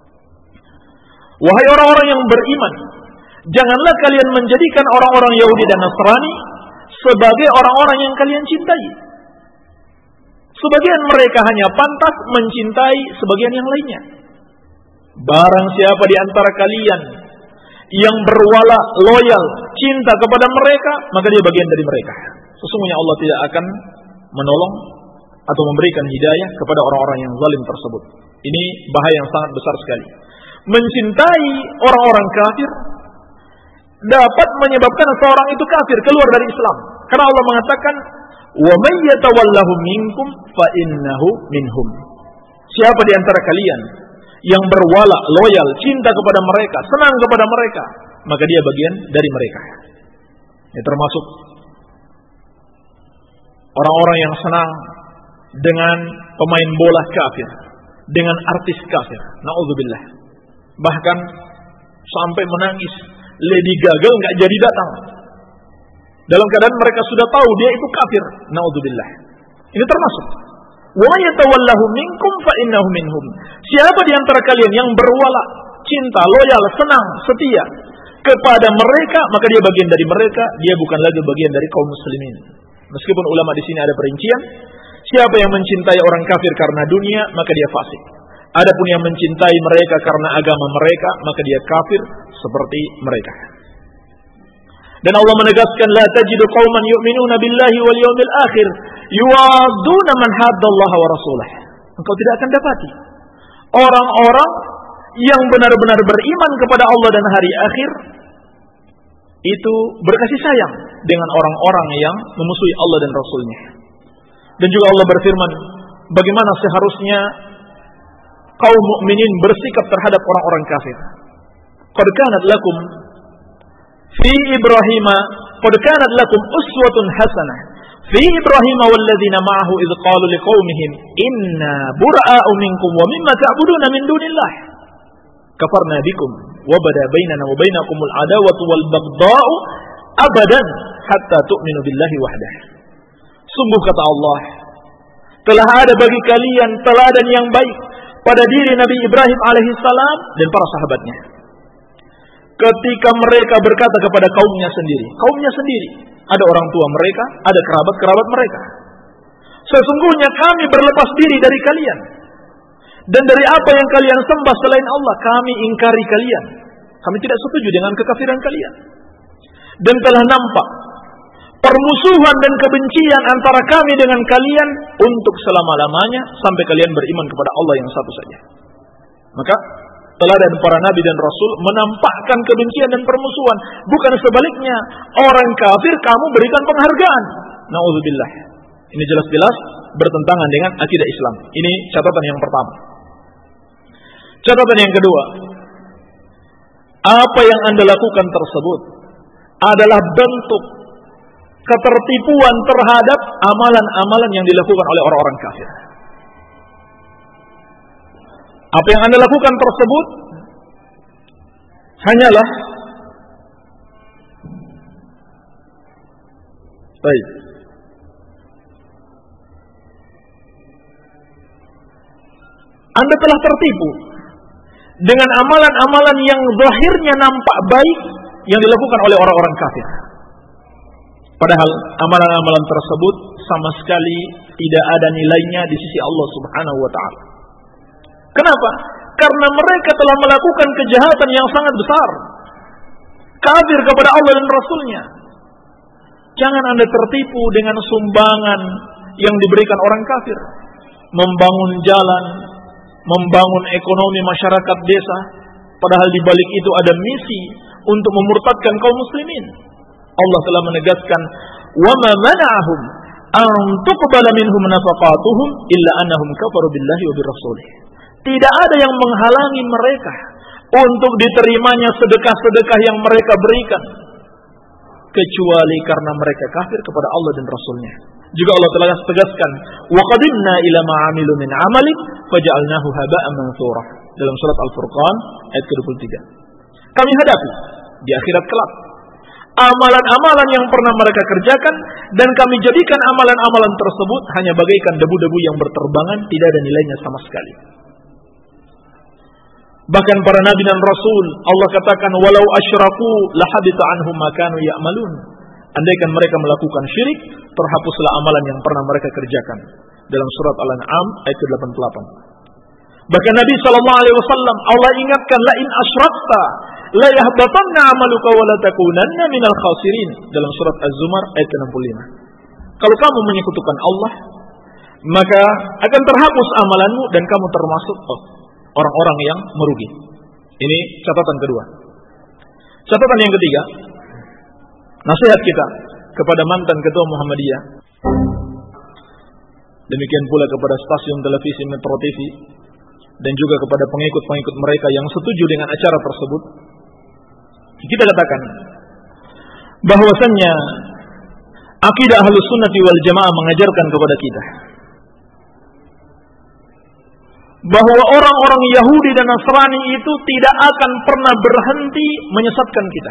Wahai orang-orang yang beriman, janganlah kalian menjadikan orang-orang Yahudi dan Nasrani sebagai orang-orang yang kalian cintai. Sebagian mereka hanya pantas mencintai sebagian yang lainnya. Barang siapa di antara kalian yang berwala, loyal, cinta kepada mereka, maka dia bagian dari mereka. Sesungguhnya Allah tidak akan menolong atau memberikan hidayah kepada orang-orang yang zalim tersebut. Ini bahaya yang sangat besar sekali. Mencintai orang-orang kafir dapat menyebabkan seorang itu kafir, keluar dari Islam. Karena Allah mengatakan, "Wa may yatawallahum minkum fa innahu minhum." Siapa di antara kalian yang berwala, loyal, cinta kepada mereka, senang kepada mereka, maka dia bagian dari mereka. Ini termasuk orang-orang yang senang dengan pemain bola kafir, dengan artis kafir. Na'udzubillah. Bahkan sampai menangis, Lady Gaga nggak jadi datang. Dalam keadaan mereka sudah tahu dia itu kafir. Na'udzubillah. Ini termasuk. Wa yatawallahu minkum fa innahu minhum. Siapa di antara kalian yang berwala, cinta, loyal, senang, setia kepada mereka, maka dia bagian dari mereka, dia bukan lagi bagian dari kaum muslimin. Meskipun ulama di sini ada perincian, siapa yang mencintai orang kafir karena dunia, maka dia fasik. Adapun yang mencintai mereka karena agama mereka, maka dia kafir seperti mereka. Dan Allah menegaskan, la tajidu qauman yu'minuna billahi wal yawmil akhir yuwadduna man haddallaha wa rasulah. Engkau tidak akan dapati orang-orang yang benar-benar beriman kepada Allah dan hari akhir itu berkasih sayang dengan orang-orang yang memusuhi Allah dan Rasulnya. Dan juga Allah berfirman, bagaimana seharusnya kaum mukminin bersikap terhadap orang-orang kafir. Qad kanat lakum fi Ibrahim qad kanat lakum uswatun hasanah fi Ibrahim walladzina ma'ahu idh qalu liqaumihim inna bura'a'u minkum wa mimma ta'buduna min dunillah kafarna bikum wa bada bainana wa bainakumul adawatu wal baghdha'u abadan hatta tu'minu billahi wahdah. Sungguh kata Allah, telah ada bagi kalian teladan yang baik pada diri Nabi Ibrahim alaihissalam dan para sahabatnya. Ketika mereka berkata kepada kaumnya sendiri, kaumnya sendiri, ada orang tua mereka, ada kerabat-kerabat mereka. Sesungguhnya kami berlepas diri dari kalian. Dan dari apa yang kalian sembah selain Allah, kami ingkari kalian. Kami tidak setuju dengan kekafiran kalian. Dan telah nampak permusuhan dan kebencian antara kami dengan kalian untuk selama-lamanya sampai kalian beriman kepada Allah yang satu saja. Maka teladan para nabi dan rasul menampakkan kebencian dan permusuhan, bukan sebaliknya. Orang kafir kamu berikan penghargaan. Nauzubillah. Ini jelas-jelas bertentangan dengan akidah Islam. Ini catatan yang pertama. Catatan yang kedua, apa yang Anda lakukan tersebut adalah bentuk ketertipuan terhadap amalan-amalan yang dilakukan oleh orang-orang kafir. Apa yang Anda lakukan tersebut hanyalah baik. Anda telah tertipu dengan amalan-amalan yang zahirnya nampak baik yang dilakukan oleh orang-orang kafir. Padahal amalan-amalan tersebut sama sekali tidak ada nilainya di sisi Allah Subhanahu wa taala. Kenapa? Karena mereka telah melakukan kejahatan yang sangat besar. Kafir kepada Allah dan Rasul-Nya. Jangan Anda tertipu dengan sumbangan yang diberikan orang kafir. Membangun jalan, membangun ekonomi masyarakat desa, padahal di balik itu ada misi untuk memurtadkan kaum muslimin. Allah telah menegaskan, "Wa ma mana'ahum an tuqbala minhum nafaqatuhum illa annahum kafaru billahi wa birrasulih." Tidak ada yang menghalangi mereka untuk diterimanya sedekah-sedekah yang mereka berikan, kecuali karena mereka kafir kepada Allah dan Rasul-Nya. Juga Allah telah tegaskan, "Wa qadimna ila ma 'amilu min 'amalin faja'alnahu haba'an mansura." Dalam surat Al-Furqan ayat ke dua puluh tiga. Kami hadapi di akhirat kelak amalan-amalan yang pernah mereka kerjakan, dan kami jadikan amalan-amalan tersebut hanya bagaikan debu-debu yang berterbangan, tidak ada nilainya sama sekali. Bahkan para nabi dan rasul, Allah katakan, "Walau asyraku lahabita anhum ma kanu ya'malun." Andaikan mereka melakukan syirik, terhapuslah amalan yang pernah mereka kerjakan. Dalam surat Al-An'am ayat ke delapan puluh delapan. Bahkan Nabi sallallahu alaihi wasallam Allah ingatkan, "La in asyrakta la yahbatanna 'amaluka wa la takunanna minal khasirin." Dalam surat Az-Zumar ayat ke enam puluh lima. Kalau kamu menyekutukan Allah, maka akan terhapus amalanmu dan kamu termasuk oh, orang-orang yang merugi. Ini catatan kedua. Catatan yang ketiga, nasihat kita kepada mantan ketua Muhammadiyah, demikian pula kepada stasiun televisi Metro T V, dan juga kepada pengikut-pengikut mereka yang setuju dengan acara tersebut. Kita katakan bahwasannya akidah Ahlus Sunnah wal Jamaah mengajarkan kepada kita bahwa orang-orang Yahudi dan Nasrani itu tidak akan pernah berhenti menyesatkan kita.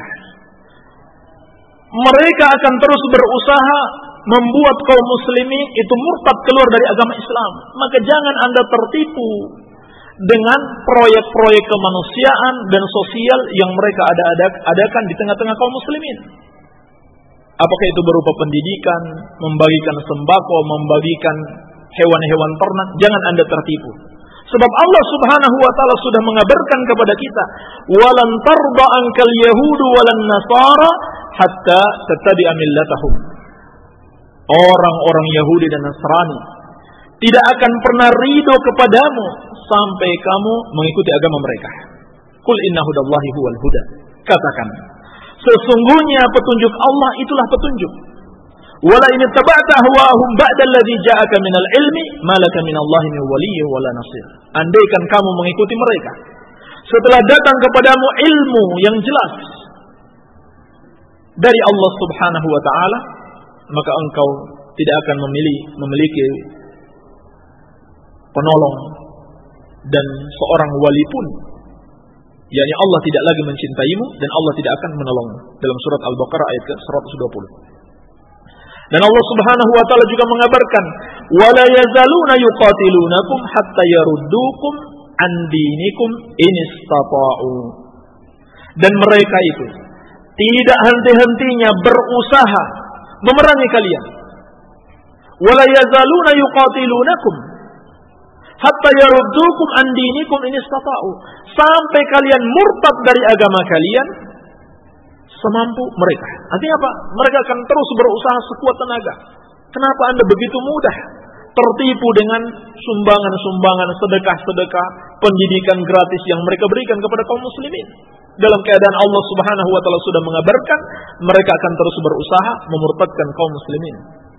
Mereka akan terus berusaha membuat kaum muslimin itu murtad keluar dari agama Islam. Maka jangan Anda tertipu dengan proyek-proyek kemanusiaan dan sosial yang mereka ada-adakan di tengah-tengah kaum muslimin. Apakah itu berupa pendidikan, membagikan sembako, membagikan hewan-hewan ternak, jangan Anda tertipu. Sebab Allah Subhanahu wa taala sudah mengabarkan kepada kita, "Walan tarda ankal yahudu walan nasara hatta tattabi'a millatahum." Orang-orang Yahudi dan Nasrani tidak akan pernah ridho kepadamu sampai kamu mengikuti agama mereka. Qul inna hudallahi huwal huda. Katakan, sesungguhnya petunjuk Allah itulah petunjuk. Wala in ittaba'ta ahwa'ahum ba'da alladhi ja'aka minal ilmi ma laka minallahi min waliyyin wala nasir. Andaikan kamu mengikuti mereka setelah datang kepadamu ilmu yang jelas dari Allah Subhanahu wa taala, maka engkau tidak akan memilih, memiliki penolong dan seorang wali pun, yakni Allah tidak lagi mencintaimu dan Allah tidak akan menolongmu. Dalam surat Al-Baqarah ayat ke seratus dua puluh. Dan Allah Subhanahu wa taala juga mengabarkan, "Wala yazaluna yuqatilunakum hatta yaruddukum an dinikum in istata'u." Dan mereka itu tidak henti-hentinya berusaha memerangi kalian. Wala yazaluna yuqatilunakum hatta yaruddukum an dinikum in istata'u. Sampai kalian murtad dari agama kalian semampu mereka. Artinya apa? Mereka akan terus berusaha sekuat tenaga. Kenapa Anda begitu mudah tertipu dengan sumbangan-sumbangan, sedekah-sedekah, pendidikan gratis yang mereka berikan kepada kaum muslimin? Dalam keadaan Allah Subhanahu wa taala sudah mengabarkan mereka akan terus berusaha memurtadkan kaum muslimin.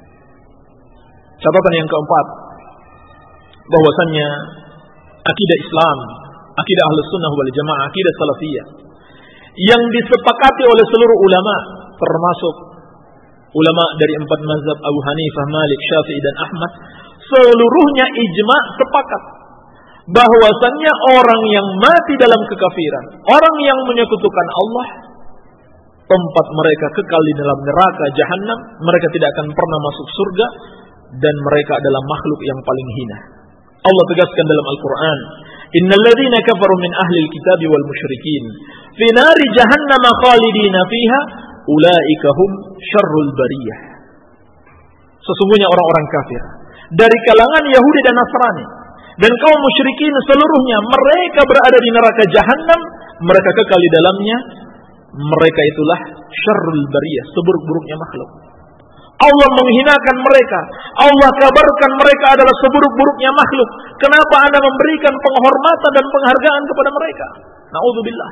Catatan yang keempat, bahwasannya akidah Islam, akidah Ahlus Sunnah wal Jamaah, akidah Salafiyah yang disepakati oleh seluruh ulama, termasuk ulama dari empat mazhab Abu Hanifah, Malik, Syafi'i dan Ahmad, seluruhnya ijma' sepakat bahwasannya orang yang mati dalam kekafiran, orang yang menyekutukan Allah, tempat mereka kekal di dalam neraka jahanam, mereka tidak akan pernah masuk surga dan mereka adalah makhluk yang paling hina. Allah tegaskan dalam Al-Qur'an, "Innal ladzina kafaru min ahli al-kitab wal musyrikin fi nari jahannam khalidina fiha ulaika hum syarrul bariyah." Sesungguhnya orang-orang kafir dari kalangan Yahudi dan Nasrani dan kaum musyrikin seluruhnya, mereka berada di neraka jahanam, mereka kekal di dalamnya, mereka itulah syarrul bariyah, seburuk-buruknya makhluk. Allah menghinakan mereka, Allah kabarkan mereka adalah seburuk-buruknya makhluk. Kenapa Anda memberikan penghormatan dan penghargaan kepada mereka? Na'udzubillah.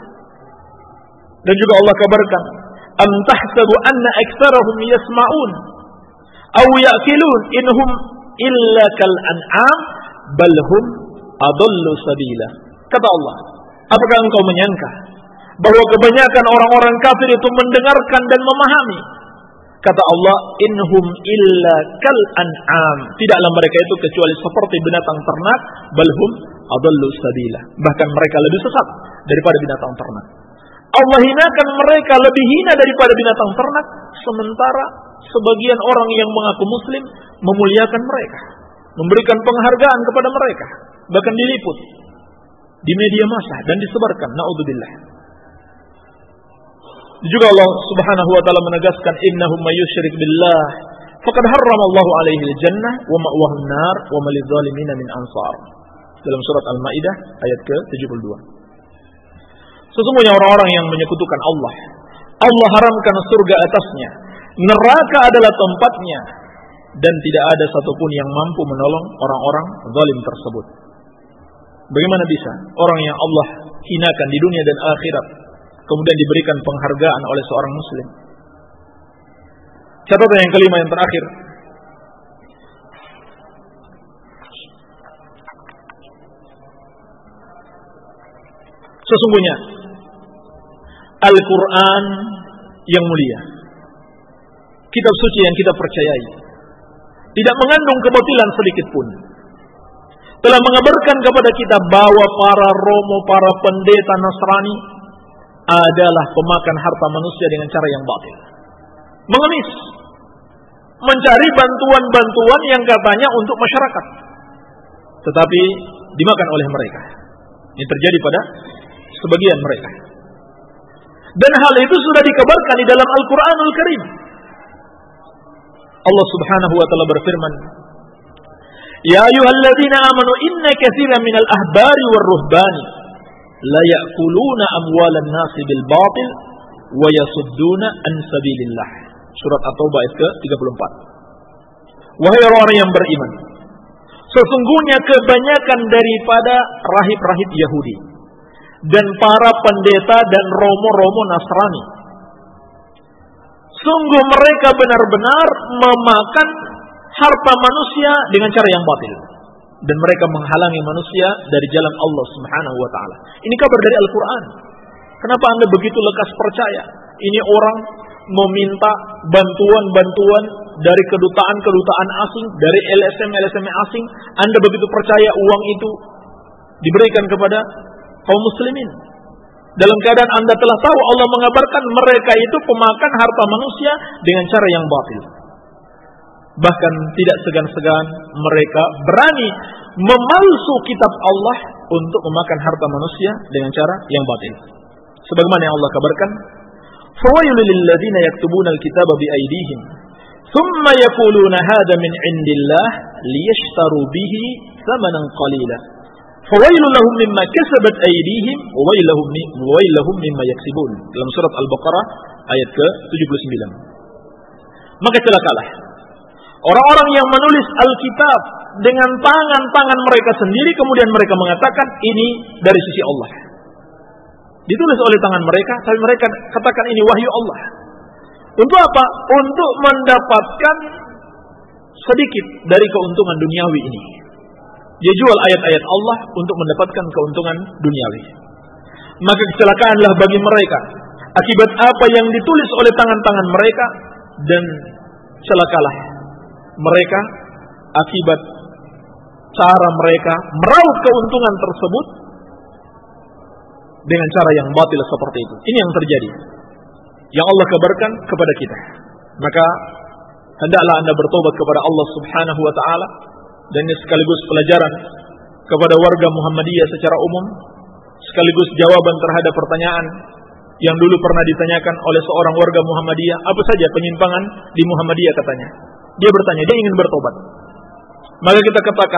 Dan juga Allah kabarkan, "Am tahsabu anna aktsarahum yasma'un aw ya'qilun inhum illa kal an'am bal hum adallu sabila." Kata Allah, apakah engkau menyangka bahwa kebanyakan orang-orang kafir itu mendengarkan dan memahami? Kata Allah, "Inhum illa kal an'am." Tidaklah mereka itu kecuali seperti binatang ternak, bal hum adallu sabila. Bahkan mereka lebih sesat daripada binatang ternak. Allah hinakan mereka lebih hina daripada binatang ternak, sementara sebagian orang yang mengaku muslim memuliakan mereka, memberikan penghargaan kepada mereka, bahkan diliput di media massa dan disebarkan. Na'udzubillah. Juga Allah Subhanahu wa taala menegaskan, "Innahum may yusyrik billah faqad harramallahu alaihi al-jannah wa ma'wahu an-nar wa ma lidh-dhalimin min ansar." Dalam surat Al-Maidah ayat ke tujuh puluh dua. Sesungguhnya orang-orang yang menyekutukan Allah, Allah haramkan surga atasnya, neraka adalah tempatnya, dan tidak ada satupun yang mampu menolong orang-orang zalim tersebut. Bagaimana bisa orang yang Allah hinakan di dunia dan akhirat kemudian diberikan penghargaan oleh seorang muslim? Catatan yang kelima yang terakhir, sesungguhnya Al-Quran yang mulia, kitab suci yang kita percayai, tidak mengandung kebatilan sedikit pun. Telah mengabarkan kepada kita bahwa para romo, para pendeta Nasrani adalah pemakan harta manusia dengan cara yang batil, mengemis, mencari bantuan-bantuan yang katanya untuk masyarakat, tetapi dimakan oleh mereka. Ini terjadi pada sebagian mereka. Dan hal itu sudah dikabarkan di dalam Al-Quranul Karim. Allah Subhanahu wa taala berfirman, "Ya ayyuhalladzina amanu inna katsiran minal ahbari war ruhbani la ya'kuluna amwalan nasi bil batil wa yasudduna an sabilillah." Surat At-Taubah ayat ke tiga puluh empat. Wahai orang-orang yang beriman, sesungguhnya kebanyakan daripada rahib-rahib Yahudi dan para pendeta dan romo-romo Nasrani sungguh mereka benar-benar memakan harta manusia dengan cara yang batil. Dan mereka menghalangi manusia dari jalan Allah Subhanahu wa ta'ala. Ini kabar dari Al-Quran. Kenapa Anda begitu lekas percaya? Ini orang meminta bantuan-bantuan dari kedutaan-kedutaan asing, dari L S M-L S M asing. Anda begitu percaya uang itu diberikan kepada kaum muslimin. Dalam keadaan Anda telah tahu Allah mengabarkan mereka itu pemakan harta manusia dengan cara yang batil. Bahkan tidak segan-segan mereka berani memalsu kitab Allah untuk memakan harta manusia dengan cara yang batil. Sebagaimana yang Allah kabarkan, فَوَيْلٌ لِلَّذِينَ يَكْتُبُونَ الْكِتَابَ بِأَيْدِيهِمْ ثُمَّ يَقُولُونَ هَذَا مِنْ عِنْدِ اللَّهِ لِيَشْتَرُوا بِهِ ثَمَنًا قَلِيلًا فَوَيْلٌ لَهُمْ مِمَّا كَسَبَتْ أَيْدِيهِمْ وَوَيْلٌ مِمَّا يَكْسِبُونَ. Dalam surat Al-Baqarah ayat ke tujuh puluh sembilan. Maka celakalah orang-orang yang menulis Alkitab dengan tangan-tangan mereka sendiri, kemudian mereka mengatakan ini dari sisi Allah. Ditulis oleh tangan mereka, tapi mereka katakan ini wahyu Allah. Untuk apa? Untuk mendapatkan sedikit dari keuntungan duniawi ini. Dia jual ayat-ayat Allah untuk mendapatkan keuntungan duniawi. Maka kecelakaanlah bagi mereka akibat apa yang ditulis oleh tangan-tangan mereka, dan celakalah mereka akibat cara mereka meraup keuntungan tersebut dengan cara yang batil seperti itu. Ini yang terjadi, yang Allah kabarkan kepada kita. Maka hendaklah Anda bertobat kepada Allah Subhanahu wa ta'ala. Dan ini sekaligus pelajaran kepada warga Muhammadiyah secara umum, sekaligus jawaban terhadap pertanyaan yang dulu pernah ditanyakan oleh seorang warga Muhammadiyah, apa saja penyimpangan di Muhammadiyah katanya. Dia bertanya, dia ingin bertobat. Maka kita katakan,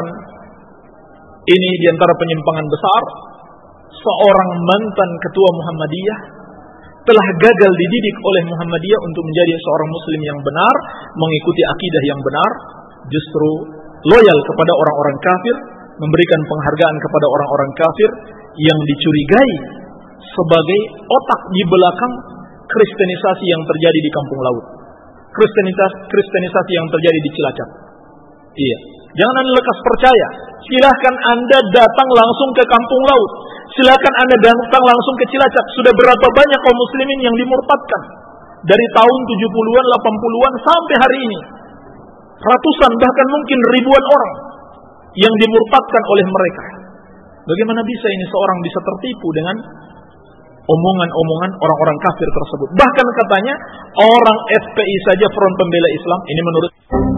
ini diantara penyimpangan besar. Seorang mantan ketua Muhammadiyah telah gagal dididik oleh Muhammadiyah untuk menjadi seorang muslim yang benar, mengikuti akidah yang benar, justru loyal kepada orang-orang kafir, memberikan penghargaan kepada orang-orang kafir yang dicurigai sebagai otak di belakang kristenisasi yang terjadi di Kampung Laut. Kristenisasi, kristenisasi yang terjadi di Cilacap. Iya. Jangan Anda lekas percaya. Silahkan Anda datang langsung ke Kampung Laut. Silahkan Anda datang langsung ke Cilacap. Sudah berapa banyak kaum muslimin yang dimurtadkan. Dari tahun tujuh puluhan, delapan puluhan sampai hari ini. Ratusan bahkan mungkin ribuan orang yang dimurtadkan oleh mereka. Bagaimana bisa ini seorang bisa tertipu dengan omongan-omongan orang-orang kafir tersebut? Bahkan katanya orang F P I saja, Front Pembela Islam, ini menurut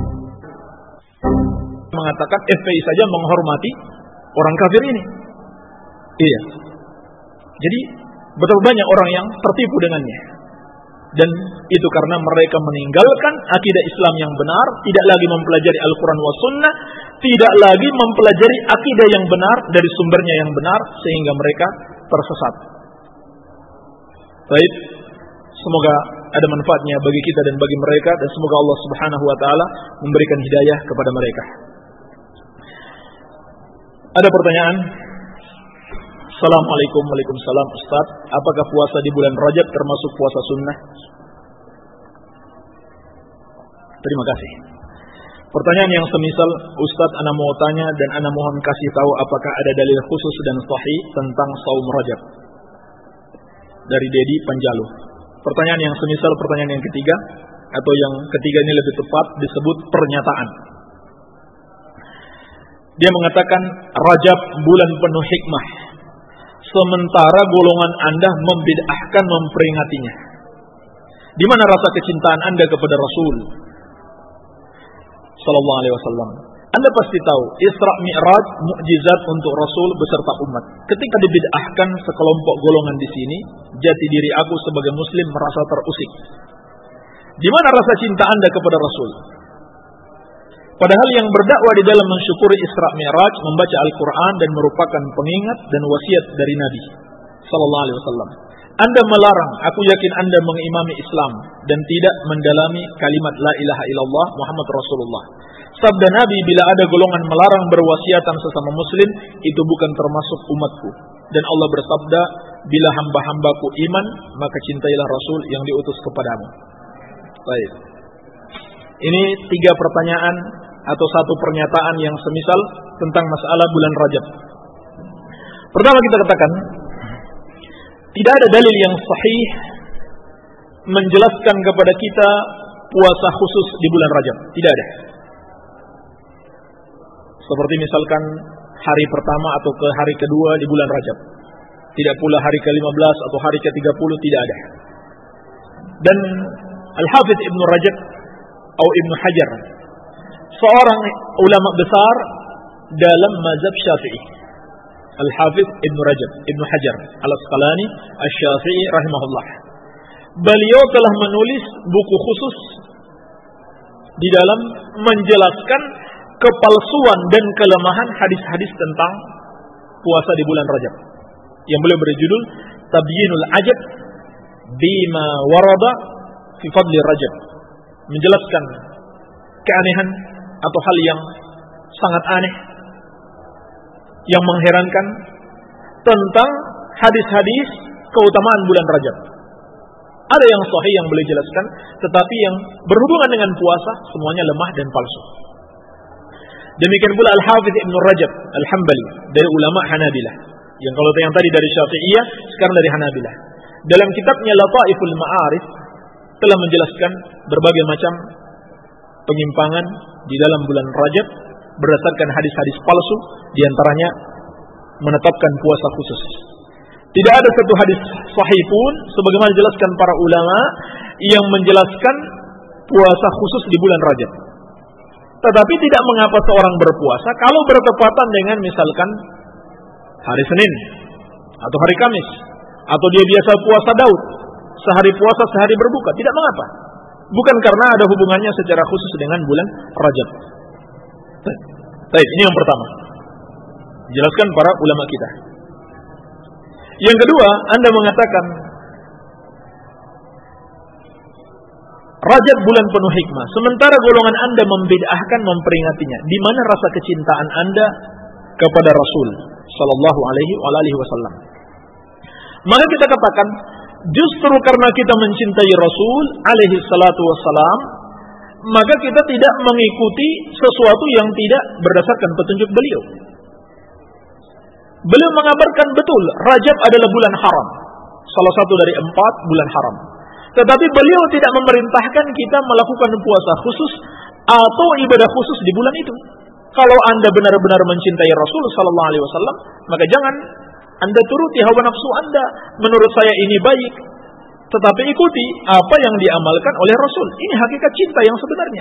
mengatakan F P I saja menghormati orang kafir ini. Iya. Jadi betapa banyak orang yang tertipu dengannya. Dan itu karena mereka meninggalkan akidah Islam yang benar, tidak lagi mempelajari Al-Quran wa Sunnah, tidak lagi mempelajari akidah yang benar dari sumbernya yang benar, sehingga mereka tersesat. Baik, semoga ada manfaatnya bagi kita dan bagi mereka, dan semoga Allah Subhanahu wa ta'ala memberikan hidayah kepada mereka. Ada pertanyaan? Assalamualaikum. Waalaikumsalam. Ustaz, apakah puasa di bulan Rajab termasuk puasa sunnah? Terima kasih. Pertanyaan yang semisal, Ustaz, ana mau tanya dan ana mohon kasih tahu apakah ada dalil khusus dan sahih tentang saum Rajab. Dari Dedi Panjalu. Pertanyaan yang semisal pertanyaan yang ketiga, atau yang ketiga ini lebih tepat disebut pernyataan. Dia mengatakan Rajab bulan penuh hikmah, sementara golongan Anda membid'ahkan memperingatinya. Di mana rasa kecintaan Anda kepada Rasul sallallahu alaihi wasallam? Anda pasti tahu Isra Mi'raj mukjizat untuk Rasul beserta umat. Ketika dibid'ahkan sekelompok golongan di sini, jati diri aku sebagai muslim merasa terusik. Di mana rasa cinta Anda kepada Rasul? Padahal yang berdakwah di dalam mensyukuri Isra Mi'raj, membaca Al-Quran dan merupakan pengingat dan wasiat dari Nabi sallallahu alaihi wasallam. Anda melarang, aku yakin Anda mengimami Islam dan tidak mendalami kalimat la ilaha illallah Muhammad Rasulullah. Sabda Nabi, bila ada golongan melarang berwasiatan sesama muslim, itu bukan termasuk umatku. Dan Allah bersabda, bila hamba-hambaku iman, maka cintailah Rasul yang diutus kepadamu. Baik. Ini tiga pertanyaan atau satu pernyataan yang semisal tentang masalah bulan Rajab. Pertama kita katakan, tidak ada dalil yang sahih menjelaskan kepada kita puasa khusus di bulan Rajab. Tidak ada. Seperti misalkan hari pertama atau ke hari kedua di bulan Rajab. Tidak pula hari ke lima belas atau hari ke tiga puluh, tidak ada. Dan Al-Hafidz Ibnu Rajab atau Ibnu Hajar, seorang ulama besar dalam mazhab Syafi'i. Al-Hafidz Ibnu Rajab, Ibnu Hajar Al-Asqalani Asy-Syafi'i rahimahullah. Beliau telah menulis buku khusus di dalam menjelaskan kepalsuan dan kelemahan hadis-hadis tentang puasa di bulan Rajab, yang beliau berjudul Tabyinul Ajab bima warada fi fadli Rajab, menjelaskan keanehan atau hal yang sangat aneh, yang mengherankan tentang hadis-hadis keutamaan bulan Rajab. Ada yang sahih yang boleh jelaskan, tetapi yang berhubungan dengan puasa semuanya lemah dan palsu. Demikian pula Al-Hafidz Ibnu Rajab Al-Hambali dari ulama Hanabilah, yang kalau yang tadi dari Syafi'iyah, sekarang dari Hanabilah. Dalam kitabnya Lataiful Ma'arif telah menjelaskan berbagai macam penyimpangan di dalam bulan Rajab berdasarkan hadis-hadis palsu, di antaranya menetapkan puasa khusus. Tidak ada satu hadis sahih pun sebagaimana dijelaskan para ulama yang menjelaskan puasa khusus di bulan Rajab. Tetapi tidak mengapa seorang berpuasa kalau bertepatan dengan misalkan hari Senin atau hari Kamis, atau dia biasa puasa Daud, sehari puasa sehari berbuka, tidak mengapa. Bukan karena ada hubungannya secara khusus dengan bulan Rajab. Baik, ini yang pertama. Jelaskan para ulama kita. Yang kedua, Anda mengatakan Rajab bulan penuh hikmah, sementara golongan Anda membid'ahkan memperingatinya. Di mana rasa kecintaan Anda kepada Rasul sallallahu alaihi wasallam? Maka kita katakan, justru karena kita mencintai Rasul alaihi salatu wassalam, maka kita tidak mengikuti sesuatu yang tidak berdasarkan petunjuk beliau. Beliau mengabarkan betul Rajab adalah bulan haram, salah satu dari empat bulan haram. Tetapi beliau tidak memerintahkan kita melakukan puasa khusus atau ibadah khusus di bulan itu. Kalau Anda benar-benar mencintai Rasul sallallahu alaihi wasallam, maka jangan Anda turuti hawa nafsu Anda. Menurut saya ini baik, tetapi ikuti apa yang diamalkan oleh Rasul. Ini hakikat cinta yang sebenarnya.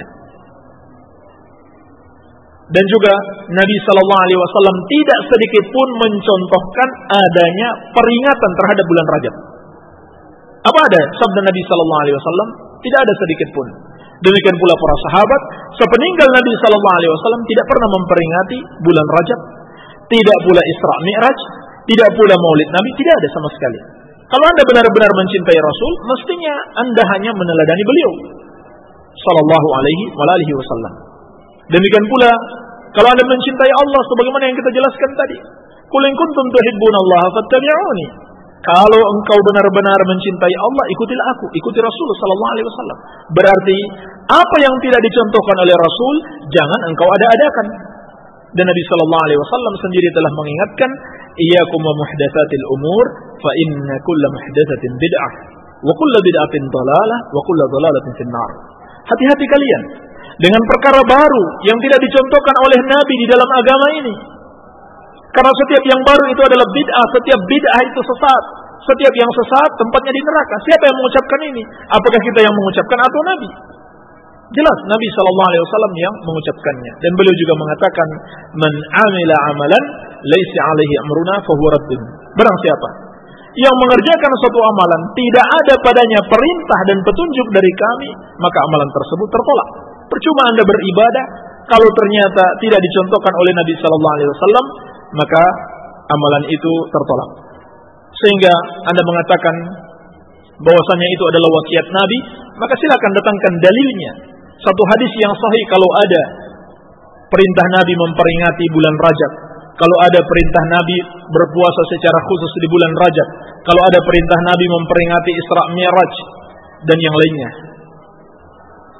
Dan juga Nabi sallallahu alaihi wasallam tidak sedikit pun mencontohkan adanya peringatan terhadap bulan Rajab. Apa ada sabda Nabi sallallahu alaihi wasallam? Tidak ada sedikit pun. Demikian pula para sahabat, sepeninggal Nabi sallallahu alaihi wasallam tidak pernah memperingati bulan Rajab, tidak pula Isra Mi'raj, tidak pula Maulid Nabi, tidak ada sama sekali. Kalau Anda benar-benar mencintai Rasul, mestinya Anda hanya meneladani beliau sallallahu alaihi wasallam. Demikian pula kalau Anda mencintai Allah sebagaimana yang kita jelaskan tadi, qul in kuntum tuhibbunallaha fattabi'uni. Kalau engkau benar-benar mencintai Allah, ikutilah aku, ikuti Rasul sallallahu alaihi wasallam. Berarti apa yang tidak dicontohkan oleh Rasul jangan engkau ada-adakan. Dan Nabi sallallahu alaihi wasallam sendiri telah mengingatkan, iyyakum wa muhdatsatil umur fa inna kulla muhdatsatin bid'ah wa kullu bid'atin dhalalah wa kullu dhalalatin finnar. Hati-hati kalian dengan perkara baru yang tidak dicontohkan oleh Nabi di dalam agama ini. Karena setiap yang baru itu adalah bid'ah, setiap bid'ah itu sesat. Setiap yang sesat tempatnya di neraka. Siapa yang mengucapkan ini? Apakah kita yang mengucapkan atau Nabi? Jelas Nabi sallallahu alaihi wasallam yang mengucapkannya. Dan beliau juga mengatakan, "Man 'amila 'amalan laisa 'alaihi amruna fa huwa raddun." Barang siapa yang mengerjakan suatu amalan tidak ada padanya perintah dan petunjuk dari kami, maka amalan tersebut tertolak. Percuma Anda beribadah kalau ternyata tidak dicontohkan oleh Nabi sallallahu alaihi wasallam, maka amalan itu tertolak. Sehingga Anda mengatakan bahwasanya itu adalah wasiat Nabi, maka silakan datangkan dalilnya. Satu hadis yang sahih kalau ada perintah Nabi memperingati bulan Rajab, kalau ada perintah Nabi berpuasa secara khusus di bulan Rajab, kalau ada perintah Nabi memperingati Isra Mi'raj dan yang lainnya.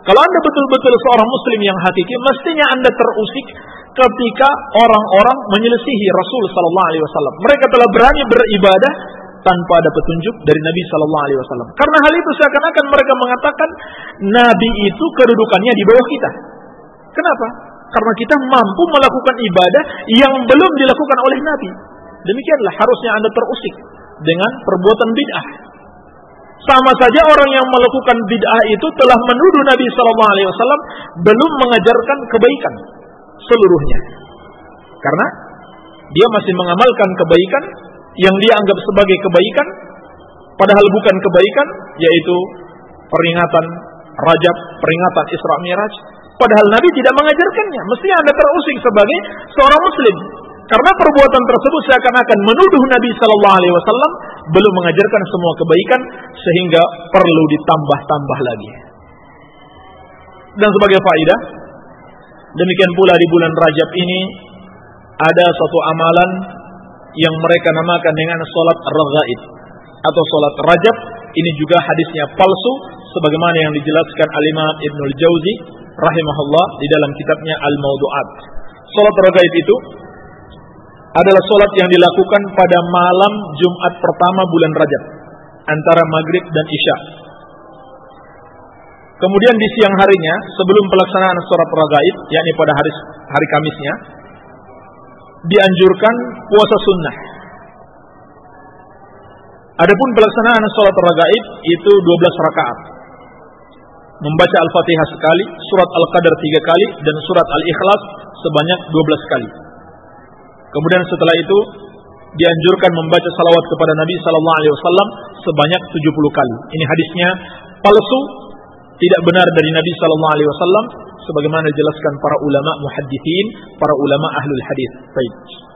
Kalau Anda betul-betul seorang muslim yang hakiki, mestinya Anda terusik ketika orang-orang menyelisihi Rasul sallallahu alaihi wasallam. Mereka telah berani beribadah tanpa ada petunjuk dari Nabi sallallahu alaihi wasallam. Karena hal itu seakan-akan mereka mengatakan Nabi itu kedudukannya di bawah kita. Kenapa? Karena kita mampu melakukan ibadah yang belum dilakukan oleh Nabi. Demikianlah harusnya Anda terusik dengan perbuatan bid'ah. Sama saja orang yang melakukan bid'ah itu telah menuduh Nabi sallallahu alaihi wasallam belum mengajarkan kebaikan seluruhnya. Karena dia masih mengamalkan kebaikan yang dia anggap sebagai kebaikan, padahal bukan kebaikan, yaitu peringatan Rajab, peringatan Isra Mi'raj. Padahal Nabi tidak mengajarkannya. Mesti Anda terusik sebagai seorang muslim. Karena perbuatan tersebut seakan-akan menuduh Nabi sallallahu alaihi wasallam belum mengajarkan semua kebaikan, sehingga perlu ditambah-tambah lagi. Dan sebagai faedah, demikian pula di bulan Rajab ini ada suatu amalan yang mereka namakan dengan salat raghaib atau salat Rajab. Ini juga hadisnya palsu, sebagaimana yang dijelaskan Al-Imam Ibnul Jauzi rahimahullah di dalam kitabnya Al-Mawdu'at. Salat raghaib itu adalah salat yang dilakukan pada malam Jumat pertama bulan Rajab, antara maghrib dan isya. Kemudian di siang harinya, sebelum pelaksanaan salat raghaib, yakni pada hari hari Kamisnya, dianjurkan puasa sunnah. Adapun pelaksanaan salat raghaib itu dua belas rakaat. Membaca Al-Fatihah sekali, surat Al-Qadar tiga kali, dan surat Al-Ikhlas sebanyak dua belas kali. Kemudian setelah itu dianjurkan membaca salawat kepada Nabi sallallahu alaihi wasallam sebanyak tujuh puluh kali. Ini hadisnya palsu, tidak benar dari Nabi sallallahu alaihi wasallam, sebagaimana dijelaskan para ulama muhadditsin, para ulama ahlul hadis. Baik.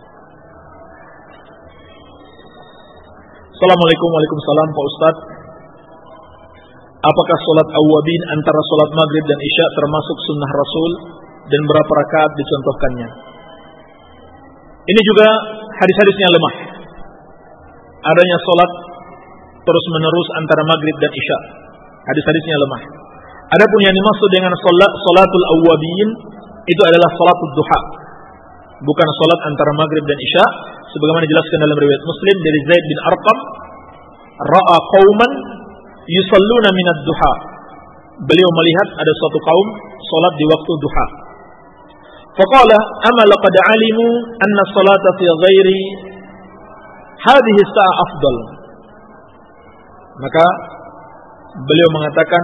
Assalamualaikum waalaikumsalam Pak Ustaz. Apakah salat awwabin antara salat maghrib dan isya termasuk sunnah Rasul, dan berapa rakaat dicontohkannya? Ini juga hadis-hadisnya lemah. Adanya salat terus menerus antara maghrib dan isya. Hadis-hadisnya lemah. Adapun yang dimaksud dengan salat salatul awwabin itu adalah salatul duha. Bukan salat antara maghrib dan isya, sebagaimana dijelaskan dalam riwayat Muslim dari Zaid bin Arqam, ra'a qauman yusalluna minad duha. Beliau melihat ada suatu kaum salat di waktu duha. Faqala ama laqad alimu anna salata fi ghairi hadhihi as-sa'a afdal. Maka beliau mengatakan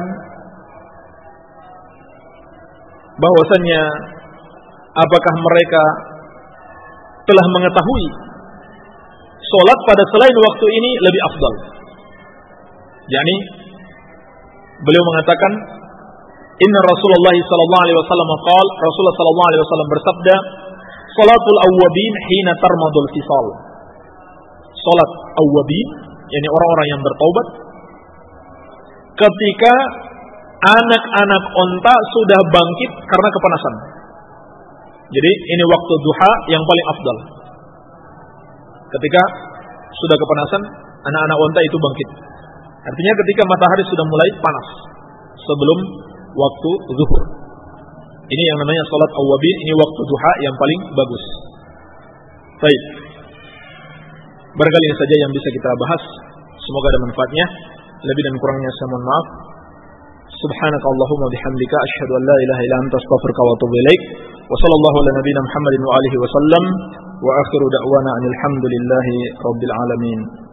bahwasannya apakah mereka telah mengetahui salat pada selain waktu ini lebih afdal. Yani beliau mengatakan inna Rasulullah sallallahu alaihi wasallam qaal, Rasulullah sallallahu alaihi wasallam bersabda, salatul awwabin hina tarmadul fisal. Salat awwabin, yakni orang-orang yang bertaubat ketika anak-anak onta sudah bangkit karena kepanasan. Jadi ini waktu duha yang paling afdal. Ketika sudah kepanasan, anak-anak onta itu bangkit. Artinya ketika matahari sudah mulai panas sebelum waktu zuhur. Ini yang namanya salat awwabin, ini waktu duha yang paling bagus. Baik. Barangkali ini saja yang bisa kita bahas. Semoga ada manfaatnya. Lebih dan kurangnya saya mohon maaf. Subhanakallahumma bihamdika asyhadu an la ilaha illa anta astaghfiruka wa atubu ilaik. Wa sallallahu ala nabiyyina Muhammadin wa alihi wa sallam. Wa akhiru da'wana anil hamdulillahi rabbil alamin.